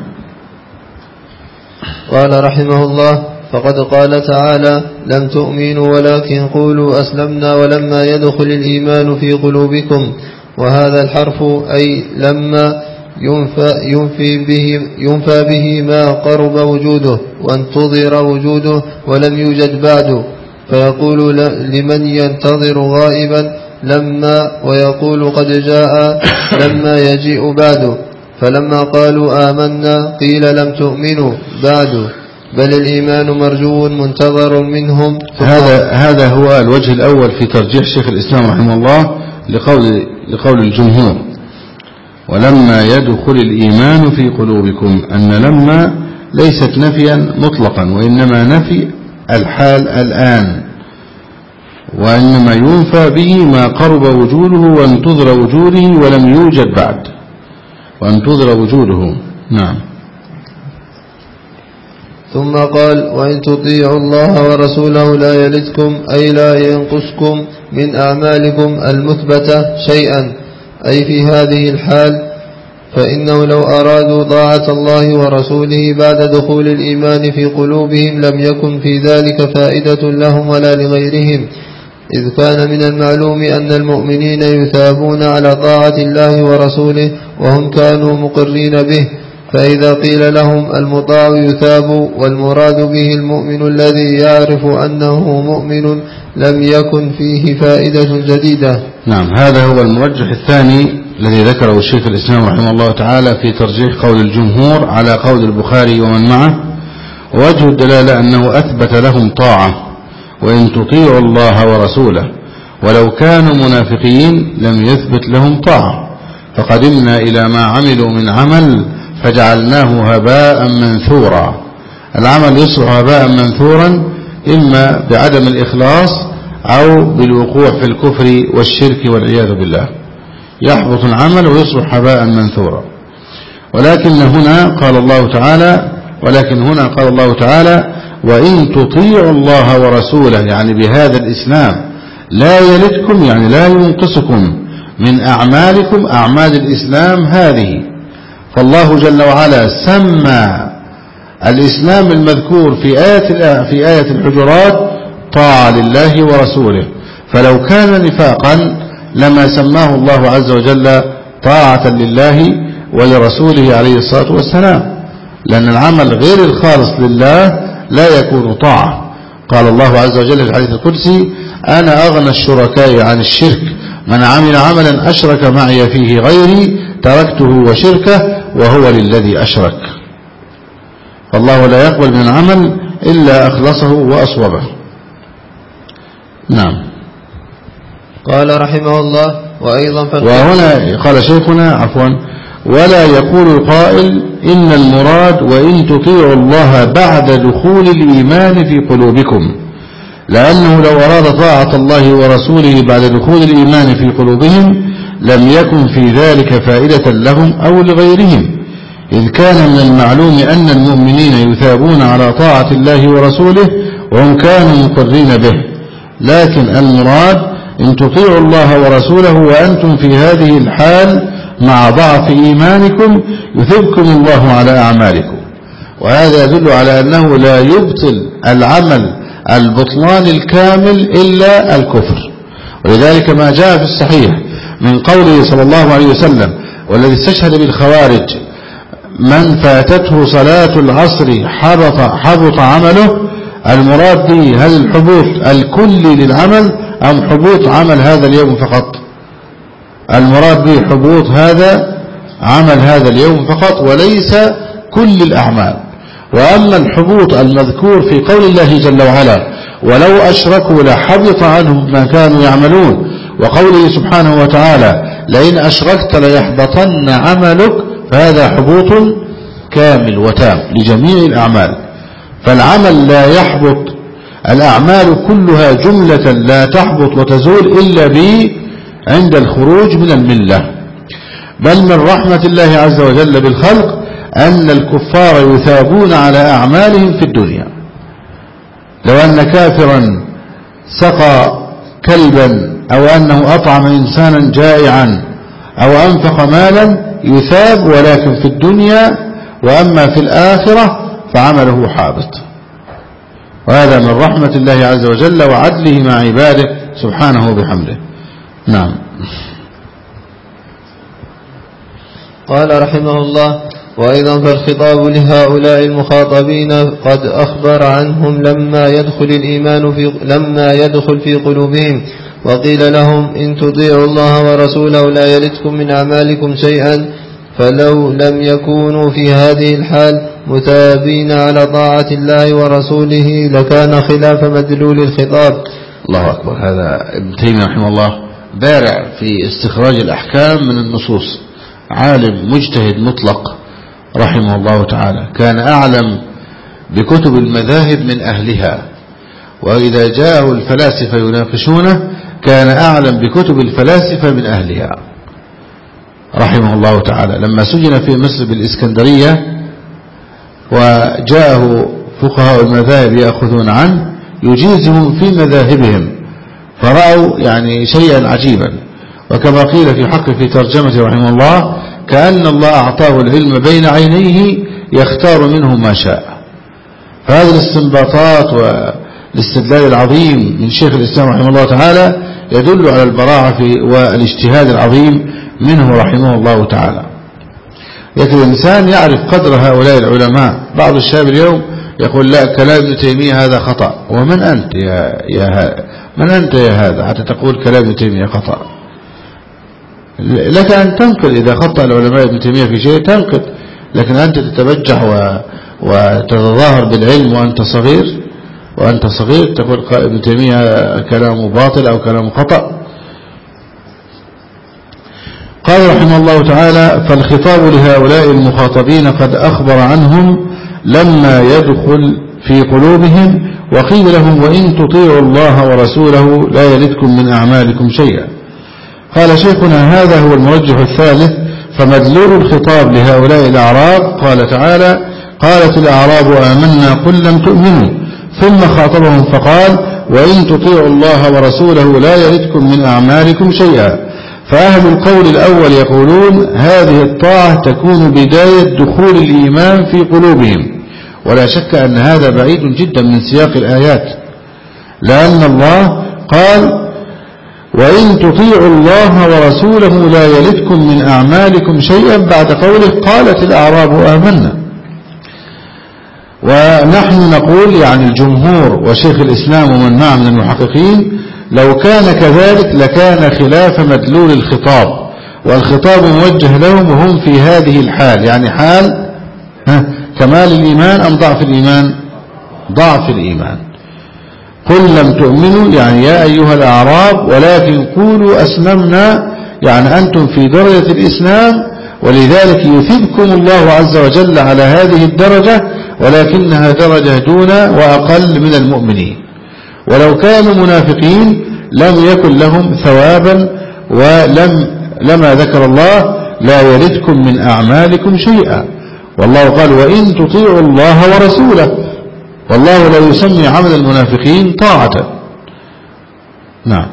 قال رحمه الله فقد قال تعالى لم تؤمنوا ولكن قولوا أسلمنا ولما يدخل الإيمان في قلوبكم، وهذا الحرف أي لما ينفى, ينفي, به ينفى به ما قرب وجوده وانتظر وجوده ولم يوجد بعده، فيقول لمن ينتظر غائبا لما، ويقول قد جاء لما يجيء بعده. فلما قالوا آمنا قيل لم تؤمنوا بعد، بل الإيمان مرجو منتظر منهم. هذا هذا هو الوجه الأول في ترجيح شيخ الإسلام رحمه الله لقول لقول الجمهور ولما يدخل الإيمان في قلوبكم، أن لما ليست نفيا مطلقا وإنما نفي الحال الآن، وإنما ينفى به ما قرب وجوده وانتظر وجوده ولم يوجد بعد، وانتظر وجوده. نعم. ثم قال وإن تطيعوا الله ورسوله لا يلدكم أي لا ينقصكم من أعمالكم المثبتة شيئا، أي في هذه الحال، فإنه لو أرادوا طاعة الله ورسوله بعد دخول الإيمان في قلوبهم لم يكن في ذلك فائدة لهم ولا لغيرهم، إذ كان من المعلوم أن المؤمنين يثابون على طاعة الله ورسوله وهم كانوا مقرين به، فإذا قيل لهم المطاع يثاب والمراد به المؤمن الذي يعرف أنه مؤمن لم يكن فيه فائدة جديدة. نعم. هذا هو المرجح الثاني الذي ذكره الشيخ الإسلام رحمه الله تعالى في ترجيح قول الجمهور على قول البخاري ومن معه، ووجه الدلالة أنه أثبت لهم طاعة وإن تطيعوا الله ورسوله، ولو كانوا منافقين لم يثبت لهم طاعة، فقدمنا إلى ما عملوا من عمل فجعلناه هباء منثورا. العمل يصبح هباء منثورا إما بعدم الإخلاص أو بالوقوع في الكفر والشرك والعياذ بالله، يحبط العمل ويصبح هباء منثورا. ولكن هنا قال الله تعالى ولكن هنا قال الله تعالى وإن تطيعوا الله ورسوله، يعني بهذا الإسلام لا يلدكم يعني لا ينقصكم من أعمالكم أعمال الإسلام هذه. فالله جل وعلا سمى الإسلام المذكور في آية في آية الحجرات طاعة لله ورسوله، فلو كان نفاقا لما سماه الله عز وجل طاعة لله ولرسوله عليه الصلاة والسلام، لأن العمل غير الخالص لله لا يكون طاعة. قال الله عز وجل في الحديث القدسي أنا أغنى الشركاء عن الشرك من عمل عملا أشرك معي فيه غيري تركته وشركه وهو للذي أشرك. فالله لا يقبل من العمل إلا أخلصه وأصوبه. نعم. قال رحمه الله وأيضا وهنا قال شيخنا عفوا ولا يقول قائل إن المراد وإن تطيعوا الله بعد دخول الإيمان في قلوبكم، لأنه لو أراد طاعة الله ورسوله بعد دخول الإيمان في قلوبهم لم يكن في ذلك فائدة لهم أو لغيرهم، إذ كان من المعلوم أن المؤمنين يثابون على طاعة الله ورسوله وهم كانوا مقرين به. لكن المراد إن تطيعوا الله ورسوله وأنتم في هذه الحال مع ضعف إيمانكم يثبكم الله على أعمالكم، وهذا يدل على أنه لا يبطل العمل البطلان الكامل إلا الكفر. ولذلك ما جاء في الصحيح من قوله صلى الله عليه وسلم والذي استشهد بالخوارج من فاتته صلاة العصر حبط, حبط عمله، المراد به هل الحبوط الكلي للعمل أم حبوط عمل هذا اليوم فقط؟ المراد به حبوط هذا عمل هذا اليوم فقط وليس كل الأعمال. وأما الحبوط المذكور في قول الله جل وعلا ولو أشركوا لحبط عنهم ما كانوا يعملون، وقوله سبحانه وتعالى لئن أشركت ليحبطن عملك، فهذا حبوط كامل وتام لجميع الأعمال. فالعمل لا يحبط، الأعمال كلها جملة لا تحبط وتزول إلا به عند الخروج من الملة. بل من رحمة الله عز وجل بالخلق أن الكفار يثابون على أعمالهم في الدنيا. لو أن كافرا سقى كلبا أو أنه أطعم إنسانا جائعا أو أنفق مالا يثاب، ولكن في الدنيا، وأما في الآخرة فعمله حابط. وهذا من رحمة الله عز وجل وعدله مع عباده سبحانه وبحمده. نعم. قال رحمه الله وأيضا فالخطاب لهؤلاء المخاطبين قد أخبر عنهم لما يدخل الإيمان في لما يدخل في قلوبهم، وقيل لهم إن تطيعوا الله ورسوله لا يلدكم من أعمالكم شيئا، فلو لم يكونوا في هذه الحال متابين على طاعة الله ورسوله لكان خلاف مدلول الخطاب. الله أكبر. هذا ابن تيمية رحمه الله بارع في استخراج الأحكام من النصوص، عالم مجتهد مطلق رحمه الله تعالى، كان أعلم بكتب المذاهب من أهلها، وإذا جاءه الفلاسفة يناقشونه كان أعلم بكتب الفلاسفة من أهلها رحمه الله تعالى. لما سجن في مصر بالإسكندرية وجاءه فقهاء المذاهب يأخذون عنه يجيزهم في مذاهبهم، فرأوا يعني شيئا عجيبا. وكما قيل في حق في ترجمة رحمه الله كأن الله أعطاه العلم بين عينيه يختار منه ما شاء. فهذه الاستنباطات والاستدلال العظيم من شيخ الإسلام رحمه الله تعالى يدل على البراعة والاجتهاد العظيم منه رحمه الله تعالى. لكن الإنسان يعرف قدر هؤلاء العلماء. بعض الشباب اليوم يقول لا كلام ابن تيمية هذا خطأ. ومن أنت يا, يا هذا من أنت يا هذا حتى تقول كلام ابن تيمية خطأ؟ لك أن تنقل إذا خطأ العلماء ابن تيمية في شيء تنقل، لكن أنت تتبجح و... وتتظاهر بالعلم وأنت صغير وأنت صغير تقول ابن تيمية كلامه باطل أو كلامه خطأ. قال رحمه الله تعالى فالخطاب لهؤلاء المخاطبين قد أخبر عنهم لما يدخل في قلوبهم، وقيل لهم وإن تطيعوا الله ورسوله لا يلدكم من أعمالكم شيئا. قال شيخنا هذا هو المرجح الثالث. فمدلول الخطاب لهؤلاء الأعراب قال تعالى قالت الأعراب آمنا قل لم تؤمنوا، ثم خاطبهم فقال وإن تطيعوا الله ورسوله لا يلدكم من أعمالكم شيئا. فأهل القول الأول يقولون هذه الطاعة تكون بداية دخول الإيمان في قلوبهم، ولا شك أن هذا بعيد جدا من سياق الآيات، لأن الله قال وإن تطيعوا الله ورسوله لا يلدكم من أعمالكم شيئا بعد قوله قالت الأعراب آمنا. ونحن نقول يعني الجمهور وشيخ الإسلام ومن معه من المحققين لو كان كذلك لكان خلاف مدلول الخطاب، والخطاب موجه لهم وهم في هذه الحال، يعني حال كمال الإيمان أم ضعف الإيمان؟ ضعف الإيمان. قل لم تؤمنوا يعني يا أيها الأعراب ولكن قولوا أسلمنا، يعني أنتم في درجة الإسلام، ولذلك يثبكم الله عز وجل على هذه الدرجة، ولكنها درجة دون وأقل من المؤمنين. ولو كانوا منافقين لم يكن لهم ثوابا، ولم لما ذكر الله لا يردكم من أعمالكم شيئا. والله قال وإن تطيعوا الله ورسوله، والله لا يسمي عمل المنافقين طاعة. نعم.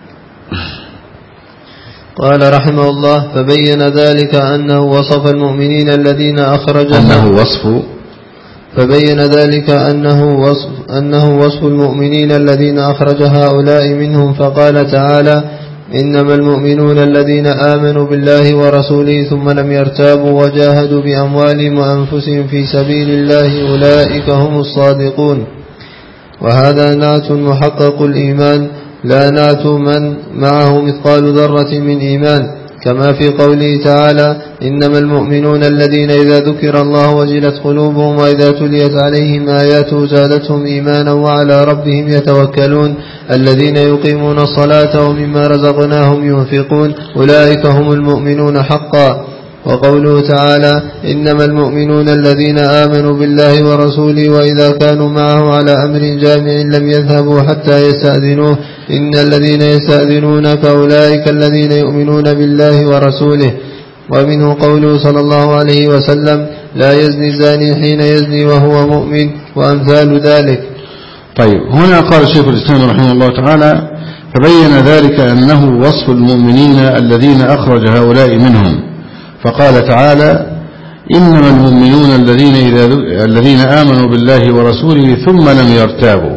قال رحمه الله فبين ذلك أنه وصف المؤمنين الذين أخرجهم أنه وصف فبين ذلك أنه وصف, أنه وصف المؤمنين الذين أخرج هؤلاء منهم، فقال تعالى إنما المؤمنون الذين آمنوا بالله ورسوله ثم لم يرتابوا وجاهدوا بأموالهم وأنفسهم في سبيل الله أولئك هم الصادقون. وهذا نعت محقق الإيمان لا نعت من معه مثقال ذرة من إيمان، كما في قوله تعالى إنما المؤمنون الذين إذا ذكر الله وجلت قلوبهم وإذا تليت عليهم آياته زادتهم إيمانا وعلى ربهم يتوكلون الذين يقيمون الصلاة ومما رزقناهم ينفقون أولئك هم المؤمنون حقا. وقوله تعالى إنما المؤمنون الذين آمنوا بالله ورسوله وإذا كانوا معه على أمر جامع لم يذهبوا حتى يستأذنوه إن الذين يستأذنونك أولئك الذين يؤمنون بالله ورسوله. ومنه قوله صلى الله عليه وسلم لا يزني الزاني حين يزني وهو مؤمن وأمثال ذلك. طيب، هنا قال الشيخ الإسلام رحمه الله تعالى فبين ذلك أنه وصف المؤمنين الذين أخرج هؤلاء منهم، فقال تعالى إنما المؤمنون الذين, إذا الذين آمنوا بالله ورسوله ثم لم يرتابوا،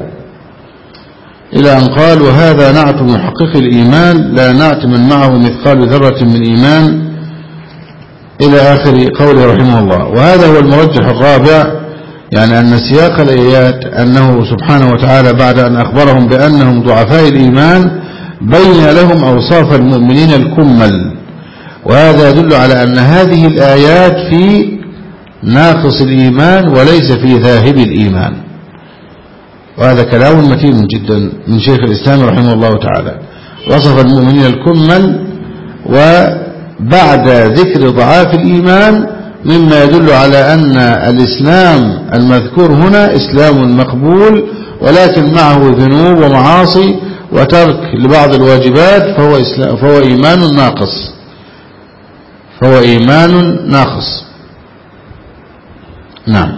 إلى أن قال وهذا نعت محقق الإيمان لا نعت من معه مثقال ذرة من إيمان، إلى آخر قوله رحمه الله. وهذا هو المرجح الرابع، يعني أن سياق الآيات أنه سبحانه وتعالى بعد أن أخبرهم بأنهم ضعفاء الإيمان بين لهم أوصاف المؤمنين الكمل، وهذا يدل على أن هذه الآيات في ناقص الإيمان وليس في ذاهب الإيمان. وهذا كلام متين جدا من شيخ الإسلام رحمه الله تعالى. وصف المؤمنين الكمل وبعد ذكر ضعاف الإيمان، مما يدل على أن الإسلام المذكور هنا إسلام مقبول، ولكن معه ذنوب ومعاصي وترك لبعض الواجبات، فهو, إسلام فهو إيمان ناقص فهو إيمان ناقص. نعم.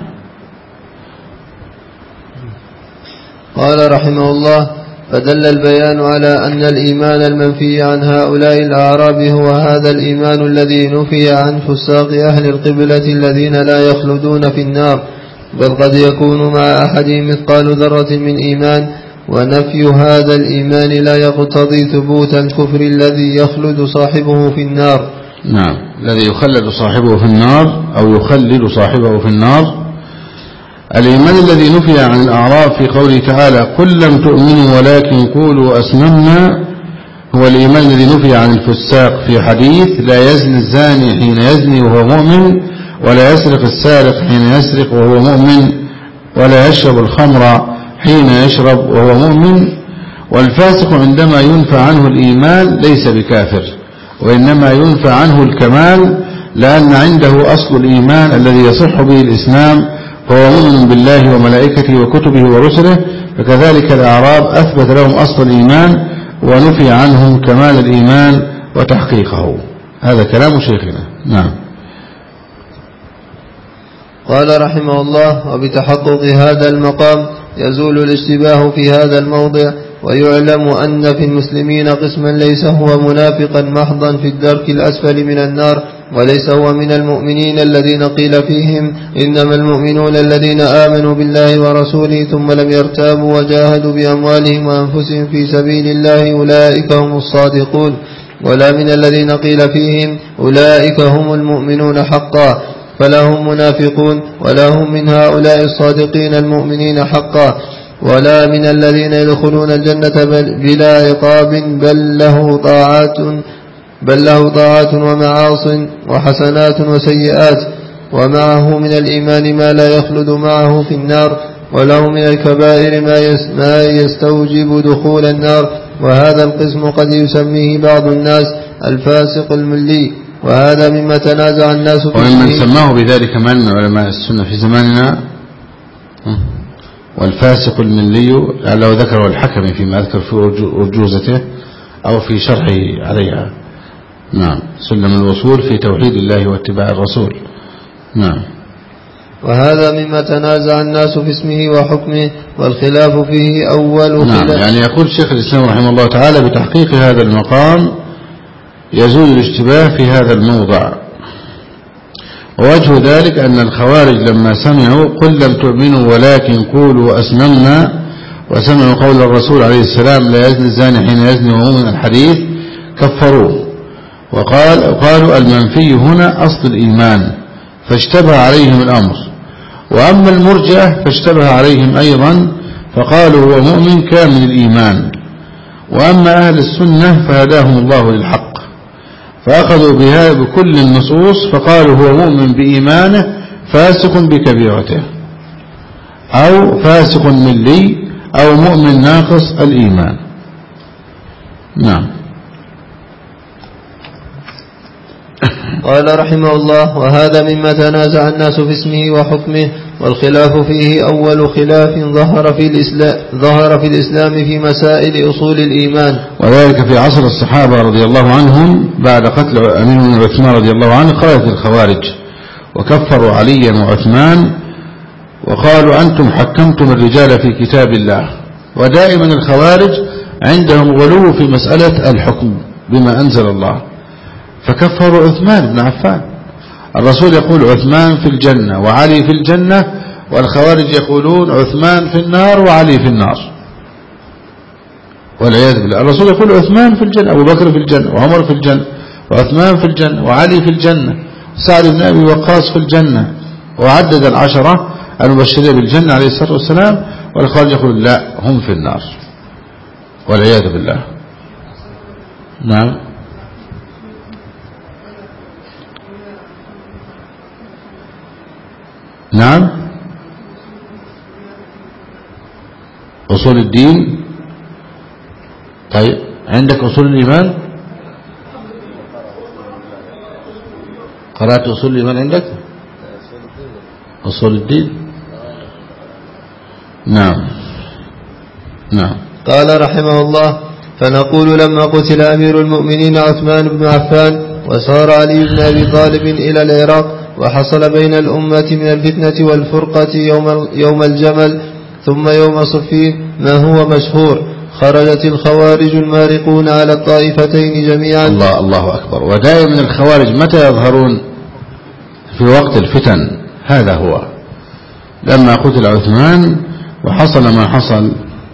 قال رحمه الله فدل البيان على أن الإيمان المنفي عن هؤلاء الأعراب هو هذا الإيمان الذي نفي عن فساق أهل القبلة الذين لا يخلدون في النار، بل قد يكون مع أحدهم مثقال ذرة من إيمان، ونفي هذا الإيمان لا يقتضي ثبوت الكفر الذي يخلد صاحبه في النار. نعم، الذي يخلد صاحبه في النار أو يخلد صاحبه في النار. الإيمان الذي نفي عن الأعراب في قوله تعالى قل لم تؤمنوا ولكن قولوا أسلمنا هو الإيمان الذي نفي عن الفساق في حديث لا يزني الزاني حين يزني وهو مؤمن، ولا يسرق السارق حين يسرق وهو مؤمن، ولا يشرب الخمر حين يشرب وهو مؤمن. والفاسق عندما ينفى عنه الإيمان ليس بكافر، وإنما ينفى عنه الكمال، لأن عنده أصل الإيمان الذي يصح به الإسلام، فهو مؤمن بالله وملائكته وكتبه ورسله. فكذلك الأعراب أثبت لهم أصل الإيمان ونفي عنهم كمال الإيمان وتحقيقه. هذا كلام شيخنا. نعم. قال رحمه الله وبتحقق هذا المقام يزول الاشتباه في هذا الموضع، ويعلم أن في المسلمين قسما ليس هو منافقا محضا في الدرك الأسفل من النار، وليس هو من المؤمنين الذين قيل فيهم إنما المؤمنون الذين آمنوا بالله ورسوله ثم لم يرتابوا وجاهدوا بأموالهم وأنفسهم في سبيل الله أولئك هم الصادقون، ولا من الذين قيل فيهم أولئك هم المؤمنون حقا، فلهم منافقون، ولا هم من هؤلاء الصادقين المؤمنين حقا، ولا من الذين يدخلون الجنة بلا عقاب بل له طاعات بل له طاعات ومعاص وحسنات وسيئات، ومعه من الإيمان ما لا يخلد معه في النار، وله من الكبائر ما يستوجب دخول النار، وهذا القسم قد يسميه بعض الناس الفاسق الملي، وهذا مما تنازع الناس فيه. ومن سماه بذلك من علماء السنة في زماننا والفاسق الملي لعله ذكره الحكم فيما أذكر في أرجوزته أو في شرحه عليها. نعم، سلم الوصول في توحيد الله واتباع الرسول. نعم. وهذا مما تنازع الناس في اسمه وحكمه، والخلاف فيه أول نعم. خلاف. يعني يقول شيخ الإسلام رحمه الله تعالى بتحقيق هذا المقام يزول الاشتباه في هذا الموضع. ووجه ذلك أن الخوارج لما سمعوا قل لم تؤمنوا ولكن قولوا أسلمنا، وسمعوا قول الرسول عليه السلام لا يزني الزاني حين يزني وهو من الحديث، كفروه وقال قالوا المنفي هنا أصل الإيمان، فاشتبه عليهم الأمر. وأما المرجئة فاشتبه عليهم أيضا فقالوا هو مؤمن كامل الإيمان. وأما أهل السنة فهداهم الله للحق فأخذوا بها بكل النصوص فقالوا هو مؤمن بإيمانه فاسق بكبيرته، أو فاسق ملي، أو مؤمن ناقص الإيمان. نعم. قال رحمه الله وهذا مما تنازع الناس في اسمه وحكمه، والخلاف فيه أول خلاف ظهر في الإسلام, ظهر في الإسلام في مسائل أصول الإيمان، وذلك في عصر الصحابة رضي الله عنهم بعد قتل أمير عثمان رضي الله عنه خرجت الخوارج وكفروا عليا وعثمان وقالوا أنتم حكمتم الرجال في كتاب الله. ودائما الخوارج عندهم غلو في مسألة الحكم بما أنزل الله، فكفروا عثمان بن عفان. الرسول يقول عثمان في الجنة وعلي في الجنة، والخوارج يقولون عثمان في النار وعلي في النار والعياذ بالله. الرسول يقول عثمان في الجنة، أبو بكر في الجنة، وعمر في الجنة، وعثمان في الجنة، وعلي في الجنة، سعد بن أبي وقاص في الجنة، وعدد العشرة المبشرين بالجنة عليه الصلاة والسلام، والخوارج يقول لا هم في النار والعياذ بالله. نعم. نعم. أصول الدين. طيب عندك أصول الإيمان؟ قرأت أصول الإيمان عندك؟ أصول الدين. نعم. نعم. قال رحمه الله فنقول لما قتل أمير المؤمنين عثمان بن عفان وصار علي بن أبي طالب إلى العراق وحصل بين الأمة من الفتنة والفرقة يوم, يوم الجمل ثم يوم صفين ما هو مشهور، خرجت الخوارج المارقون على الطائفتين جميعا. الله الله أكبر. ودائما الخوارج متى يظهرون؟ في وقت الفتن. هذا هو لما قتل عثمان وحصل ما حصل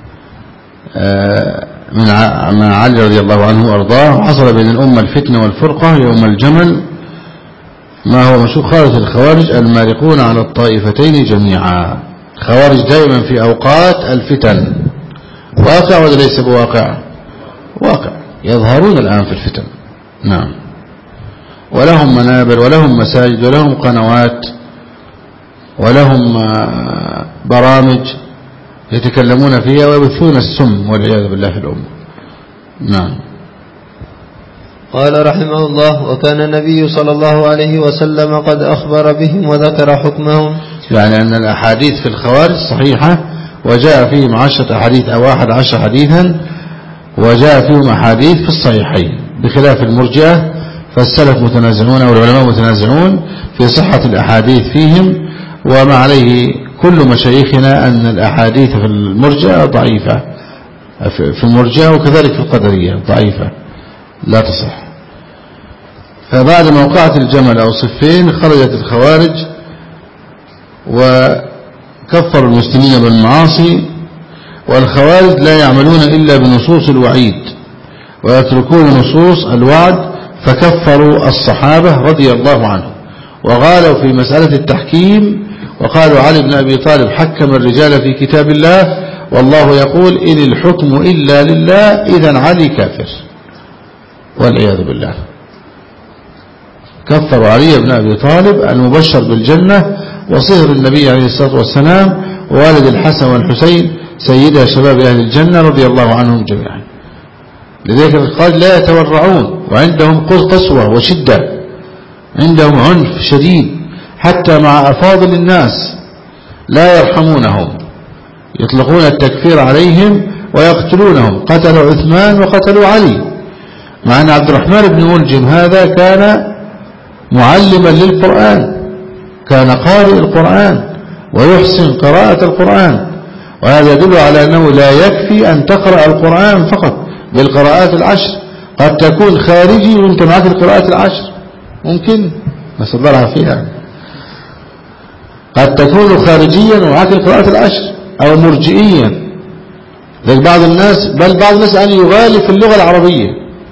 من مع علي رضي الله عنه وأرضاه، وحصل بين الأمة الفتنة والفرقة يوم الجمل ما هو مشهور، خرجت الخوارج المارقون على الطائفتين جميعا. الخوارج دائما في أوقات الفتن واقع ولا ليس بواقع؟ واقع، يظهرون الآن في الفتن. نعم. ولهم منابر ولهم مساجد ولهم قنوات ولهم برامج يتكلمون فيها ويبثون السم والعياذ بالله في الأمة. نعم. قال رحمه الله وكان النبي صلى الله عليه وسلم قد أخبر بهم وذكر حكمهم. يعني أن الأحاديث في الخوارج صحيحة وجاء فيهم عشرة أحاديث أو واحد عشر حديثا، وجاء فيهم أحاديث في الصحيحين، بخلاف المرجئة فالسلف متنازعون والعلماء متنازعون في صحة الأحاديث فيهم، وما عليه كل مشايخنا أن الأحاديث في المرجئة ضعيفة، في المرجئة وكذلك في القدرية ضعيفة لا تصح. فبعد موقعة الجمل أو صفين خرجت الخوارج وكفروا المسلمين بالمعاصي، والخوارج لا يعملون إلا بنصوص الوعيد ويتركون نصوص الوعد، فكفروا الصحابة رضي الله عنهم وغالوا في مسألة التحكيم، وقالوا علي بن أبي طالب حكم الرجال في كتاب الله والله يقول إن الحكم إلا لله، إذن علي كافر والعياذ بالله. كفروا علي بن أبي طالب المبشر بالجنة وصهر النبي عليه الصلاة والسلام، والد الحسن والحسين سيدا شباب أهل الجنة رضي الله عنهم جميعا. لذلك قال لا يتورعون، وعندهم قسوة وشدة، عندهم عنف شديد حتى مع أفاضل الناس لا يرحمونهم، يطلقون التكفير عليهم ويقتلونهم. قتلوا عثمان وقتلوا علي، مع أن عبد الرحمن بن ملجم هذا كان معلما للقرآن، كان قارئ القرآن ويحسن قراءة القرآن، وهذا يدل على أنه لا يكفي أن تقرأ القرآن فقط بالقراءات العشر، قد تكون خارجي وانت معك القراءات العشر، ممكن نصدرها فيها، قد تكون خارجيا ومعك القراءات العشر، أو مرجئيا. ذلك بعض الناس، بل بعض الناس أن يغالي في اللغة العربية،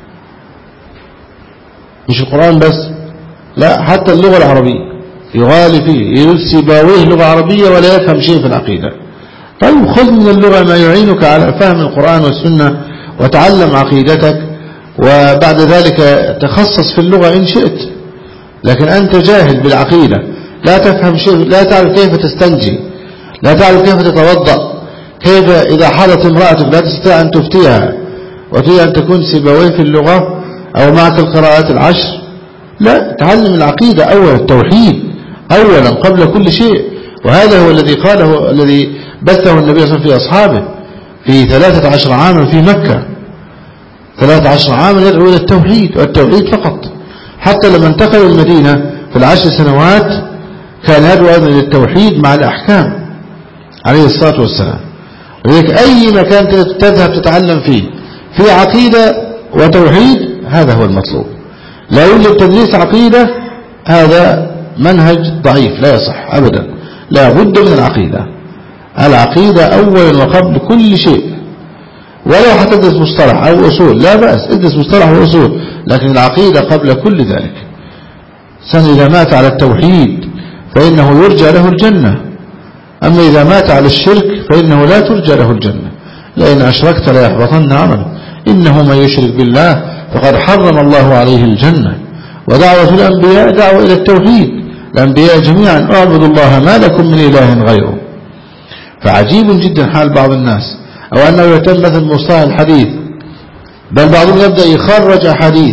مش القرآن بس، لا حتى اللغة العربية يغالي فيه، يقول سيباويه لغة عربية ولا يفهم شيء في العقيدة. طيب خذ من اللغة ما يعينك على فهم القرآن والسنة وتعلم عقيدتك، وبعد ذلك تخصص في اللغة إن شئت. لكن أنت جاهل بالعقيدة، لا تفهم شيء، لا تعرف كيف تستنجي، لا تعرف كيف تتوضأ، كيف إذا حضت امرأتك لا تستطيع أن تفتيها، وتريد أن تكون سيبويه في اللغة أو معك القراءات العشر. لا، تعلم العقيدة أولا، التوحيد أولا قبل كل شيء. وهذا هو الذي قاله، الذي بثه النبي صلى الله عليه وسلم في أصحابه في ثلاثة عشر عاما في مكة، ثلاثة عشر عاما يدعو إلى التوحيد والتوحيد فقط. حتى لما انتقل المدينة في العشر سنوات كان يدعو أيضا إلى التوحيد مع الأحكام عليه الصلاة والسلام. ولذلك أي مكان تذهب تتعلم فيه في عقيدة وتوحيد هذا هو المطلوب. لا يوجد تدريس عقيدة، هذا منهج ضعيف لا يصح أبدا، لا بد من العقيدة. العقيدة أولا وقبل كل شيء. ولو حتدرس مصطلح أو أصول لا بأس، ادرس مصطلح وأصول، لكن العقيدة قبل كل ذلك. سن إذا مات على التوحيد فإنه يرجى له الجنة، أما إذا مات على الشرك فإنه لا ترجى له الجنة، لأن أشركت لا يحبطن عمله، إنه من يشرك بالله فقد حرم الله عليه الجنة. ودعوة الأنبياء دعوة إلى التوحيد، الأنبياء جميعا اعبدوا الله ما لكم من إله غيره. فعجيب جدا حال بعض الناس، أو أنه يتم مثل مصطلح الحديث، بل بعضهم يبدأ يخرج أحاديث،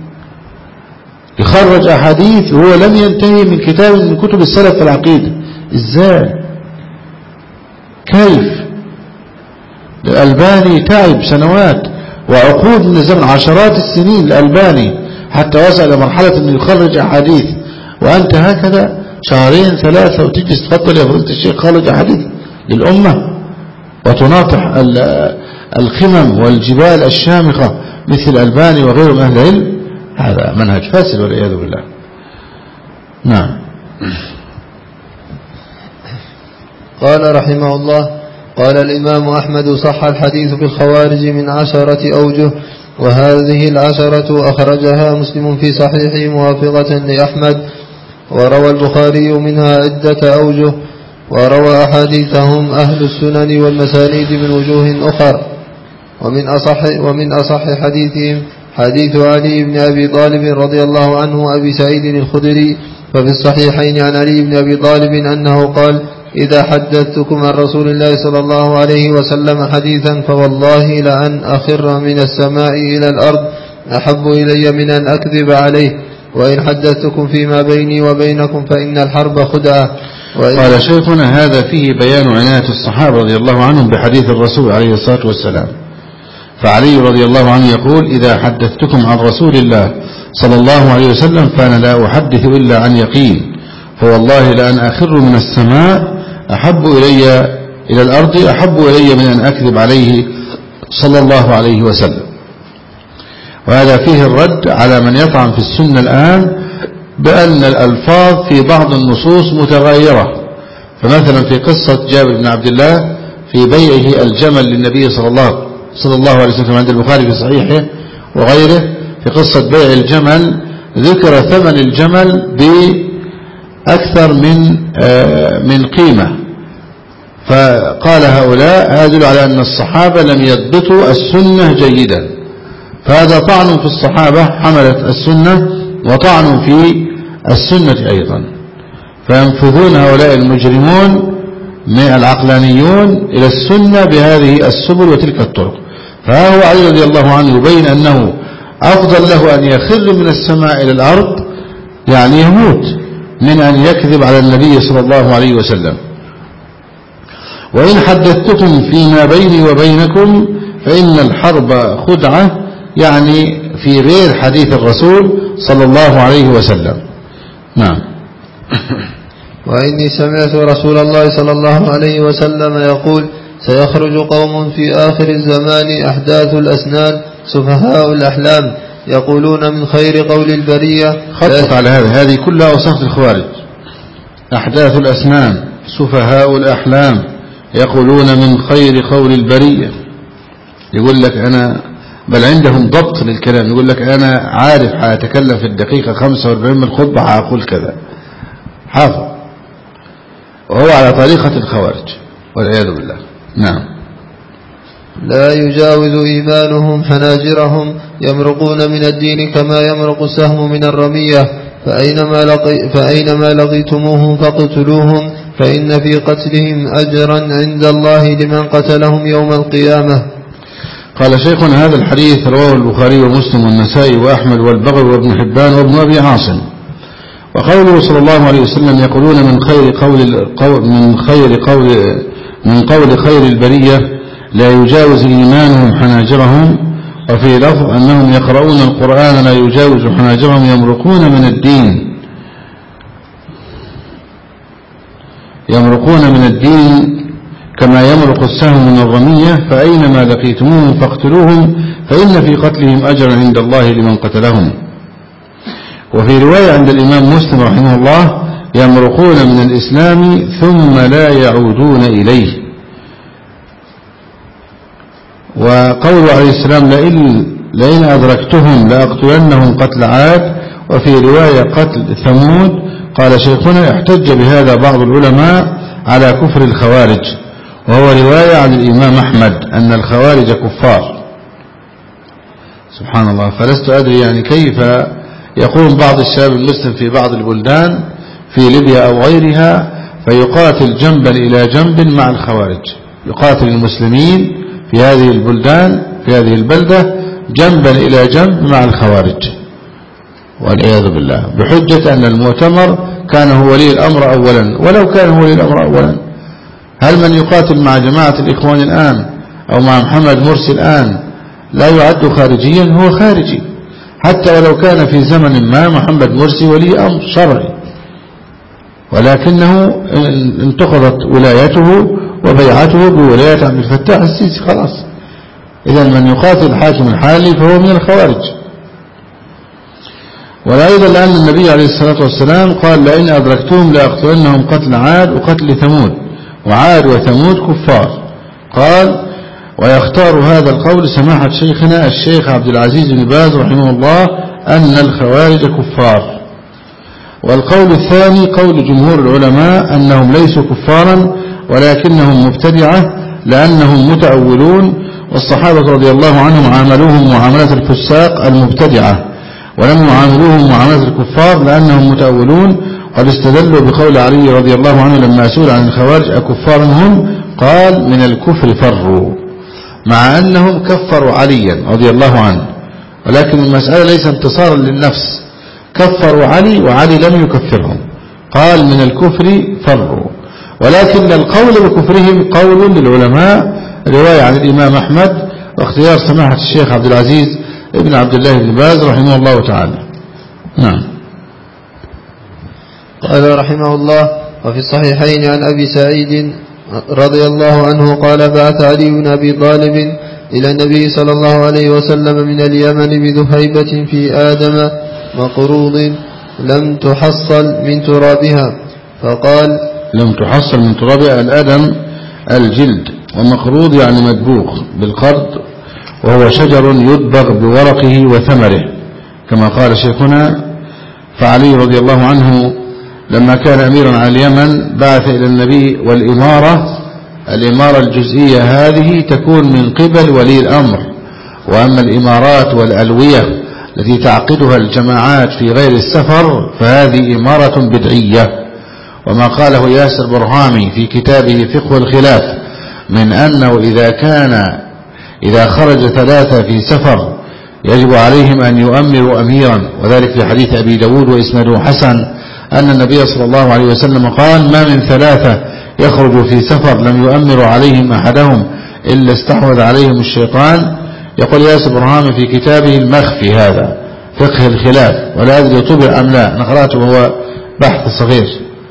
يخرج أحاديث وهو لم ينتهي من كتاب من كتب السلف في العقيدة. إزاي؟ كيف؟ الألباني تعب سنوات وعقود من الزمن، عشرات السنين الألباني حتى وصل إلى مرحلة أنه يخرج أحاديث، وأنت هكذا شهرين ثلاثة وتجلس تفضل يا فضيلة الشيخ خرج أحاديث للأمة، وتناطح الخمم والجبال الشامخة مثل الألباني وغيره من أهل العلم. هذا منهج فاسد والعياذ بالله. نعم. قال رحمه الله: قال الإمام أحمد: صح الحديث في الخوارج من عشرة أوجه، وهذه العشرة أخرجها مسلم في صحيحه موافقة لأحمد، وروى البخاري منها عدة أوجه، وروى أحاديثهم أهل السنن والمسانيد من وجوه أخر. ومن أصح, ومن أصح حديثهم حديث علي بن أبي طالب رضي الله عنه أبي سعيد الخدري، ففي الصحيحين عن علي بن أبي طالب أنه قال: إذا حدثتكم عن رسول الله صلى الله عليه وسلم حديثا فوالله لأن أخر من السماء إلى الأرض أحب إلي من أن أكذب عليه، وإن حدثتكم فيما بيني وبينكم فإن الحرب خدعة. قال شيخنا: هذا فيه بيان عناية الصحابة رضي الله عنهم بحديث الرسول عليه الصلاة والسلام. فعلي رضي الله عنه يقول: إذا حدثتكم عن رسول الله صلى الله عليه وسلم فأنا لا أحدث إلا عن يقين، فوالله لأن أخر من السماء أحب إلي إلى الأرض أحب إلي من أن أكذب عليه صلى الله عليه وسلم. وهذا فيه الرد على من يطعن في السنة الآن بأن الألفاظ في بعض النصوص متغيرة. فمثلا في قصة جابر بن عبد الله في بيعه الجمل للنبي صلى الله صلى الله عليه وسلم عند البخاري في صحيحه وغيره، في قصة بيع الجمل ذكر ثمن الجمل بأكثر من من قيمة، فقال هؤلاء هذا يدل على أن الصحابة لم يضبطوا السنة جيدا، فهذا طعن في الصحابة حملة السنة وطعن في السنة أيضا. فينفذون هؤلاء المجرمون من العقلانيون إلى السنة بهذه السبل وتلك الطرق. فهو علي رضي الله عنه يبين أنه أفضل له أن يخر من السماء إلى الأرض يعني يموت من أن يكذب على النبي صلى الله عليه وسلم. وإن حدثتكم فيما بيني وبينكم فإن الحرب خدعة، يعني في غير حديث الرسول صلى الله عليه وسلم. نعم. وإني سمعت رسول الله صلى الله عليه وسلم يقول سيخرج قوم في آخر الزمان أحداث الأسنان سفهاء الأحلام يقولون من خير قول البرية. خطط على هذا، هذه كلها أوصاف الخوارج. أحداث الأسنان سفهاء الأحلام يقولون من خير قول البرية. يقول لك أنا، بل عندهم ضبط للكلام، يقول لك أنا عارف هأتكلم في الدقيقة خمسة وأربعين من الخطبة هأقول كذا، حافظ، وهو على طريقة الخوارج والعياذ بالله. نعم. لا يجاوز إيمانهم حناجرهم يمرقون من الدين كما يمرق السهم من الرمية فأينما, لقي فأينما لقيتموهم فاقتلوهم فإن في قتلهم أجرا عند الله لمن قتلهم يوم القيامة. قال شيخنا هذا الحديث رواه البخاري ومسلم والنسائي وأحمد والبغوي وابن حبان وابن أبي عاصم. وقوله صلى الله عليه وسلم يقولون من خير قول من خير قول من قول خير البرية لا يجاوز إيمانهم حناجرهم، وفي لفظ أنهم يقرؤون القرآن لا يجاوز حناجرهم يمرقون من الدين يمرقون من الدين كما يمرق السهم من الرمية فأينما لقيتموهم فاقتلوهم فإن في قتلهم أجرا عند الله لمن قتلهم. وفي رواية عند الإمام مسلم رحمه الله يمرقون من الإسلام ثم لا يعودون إليه. وقول عليه السلام لئن, لئن أدركتهم لأقتلنهم قتل عاد. وفي رواية قتل ثمود. قال شيخنا احتج بهذا بعض العلماء على كفر الخوارج، وهو رواية عن الإمام أحمد أن الخوارج كفار. سبحان الله. فلست أدري يعني كيف يقوم بعض الشباب المسلم في بعض البلدان في ليبيا أو غيرها فيقاتل جنبا إلى جنب مع الخوارج، يقاتل المسلمين في هذه البلدان في هذه البلدة جنبا إلى جنب مع الخوارج والعياذ بالله، بحجة أن المؤتمر كان هو ولي الأمر أولا. ولو كان هو ولي الأمر أولا، هل من يقاتل مع جماعة الإخوان الآن أو مع محمد مرسي الآن لا يعد خارجيا؟ هو خارجي حتى ولو كان في زمن ما محمد مرسي ولي أمر شرعي، ولكنه انتقضت ولايته وبيعته بولاية عبد الفتاح السيسي خلاص. إذا من يقاتل الحاكم الحالي فهو من الخوارج. وأيضا لأن النبي عليه الصلاة والسلام قال لئن أدركتهم لأقتلنهم قتل عاد وقتل ثمود، وعاد وثمود كفار. قال ويختار هذا القول سماحة شيخنا الشيخ عبد العزيز بن باز رحمه الله أن الخوارج كفار. والقول الثاني قول جمهور العلماء أنهم ليسوا كفارا ولكنهم مبتدعة لأنهم متأولون، والصحابة رضي الله عنهم عاملوهم معاملة الفساق المبتدعة ولم يعاملوهم معاملة الكفار لأنهم متأولون. قد استدلوا بقول علي رضي الله عنه لما سئل عن الخوارج أكفار هم قال من الكفر فروا، مع أنهم كفروا عليا رضي الله عنه، ولكن المسألة ليس انتصارا للنفس، كفروا علي وعلي لم يكفرهم، قال من الكفر فروا. ولكن القول بكفرهم قول للعلماء، رواية عن الإمام أحمد واختيار سماحة الشيخ عبد العزيز ابن عبد الله بن باز رحمه الله تعالى. نعم. قال رحمه الله وفي الصحيحين عن أبي سعيد رضي الله عنه قال بعث علي بن أبي طالب إلى النبي صلى الله عليه وسلم من اليمن بذهيبة في آدم مقروض لم تحصل من ترابها، فقال لم تحصل من ترابها الآدم الجلد، ومقروض يعني مدبوغ بالقرض، وهو شجر يدبغ بورقه وثمره كما قال شيخنا. فعلي رضي الله عنه لما كان أميرا على اليمن بعث إلى النبي، والإمارة الإمارة الجزئية هذه تكون من قبل ولي الأمر، وأما الإمارات والألوية التي تعقدها الجماعات في غير السفر فهذه إمارة بدعية، وما قاله ياسر برهامي في كتابه فقه الخلاف من أنه إذا كان إذا خرج ثلاثة في سفر يجب عليهم أن يؤمروا أميرا، وذلك في حديث أبي داود وإسناده حسن أن النبي صلى الله عليه وسلم قال: ما من ثلاثة يخرج في سفر لم يؤمر عليهم أحدهم إلا استحوذ عليهم الشيطان. يقول ياسر برهامي في كتابه المخفي هذا فقه الخلاف، ولا أدري طبع أم لا، نقراته وهو بحث صغير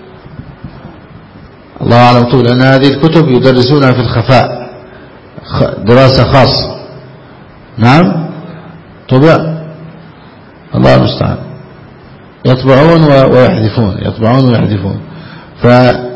الله أعلم طبع، لأن هذه الكتب يدرسونها في الخفاء دراسة خاصة. نعم طبع الله المستعان، يطبعون ويحذفون يطبعون ويحذفون. ف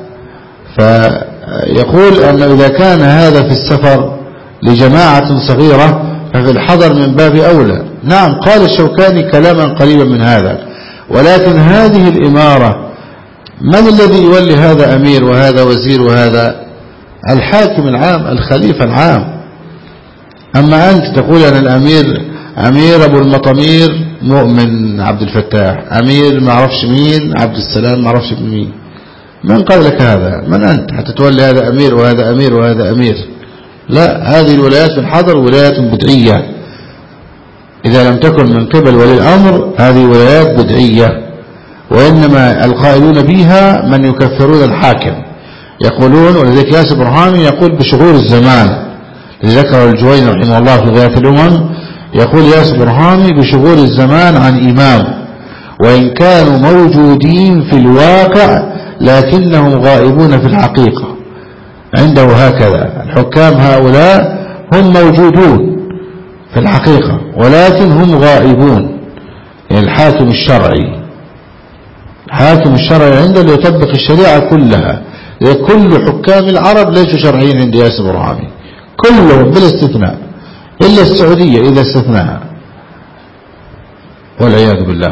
فيقول أن إذا كان هذا في السفر لجماعة صغيرة ففي الحضر من باب أولى. نعم قال الشوكاني كلاما قريبا من هذا، ولكن هذه الإمارة من الذي يولي هذا أمير وهذا وزير وهذا؟ الحاكم العام الخليفة العام. أما أنت تقول أن الأمير أمير أبو المطامير مؤمن عبد الفتاح، أمير ما عرفش مين عبد السلام ما عرفش مين، من قال لك هذا؟ من أنت حتى تولي هذا أمير وهذا أمير وهذا أمير؟ لا، هذه الولايات في الحضر ولايات بدعية، إذا لم تكن من قبل ولي الأمر هذه ولايات بدعية، وإنما القائلون بها من يكفرون الحاكم، يقولون. ولذلك ياسر برهامي يقول بشغور الزمان، ذكر الجويني رحمه الله في غاية الأمم، يقول ياسر برهامي بشغور الزمان عن إمام، وإن كانوا موجودين في الواقع لكنهم غائبون في الحقيقة. عنده هكذا الحكام هؤلاء هم موجودون في الحقيقة ولكن هم غائبون. يعني الحاكم الشرعي الحاكم الشرعي عنده اللي يطبق الشريعة كلها، كل حكام العرب ليسوا شرعيين عند ياسر برهامي كلهم بلا استثناء، إلا السعودية إذا استثناها والعياذ بالله.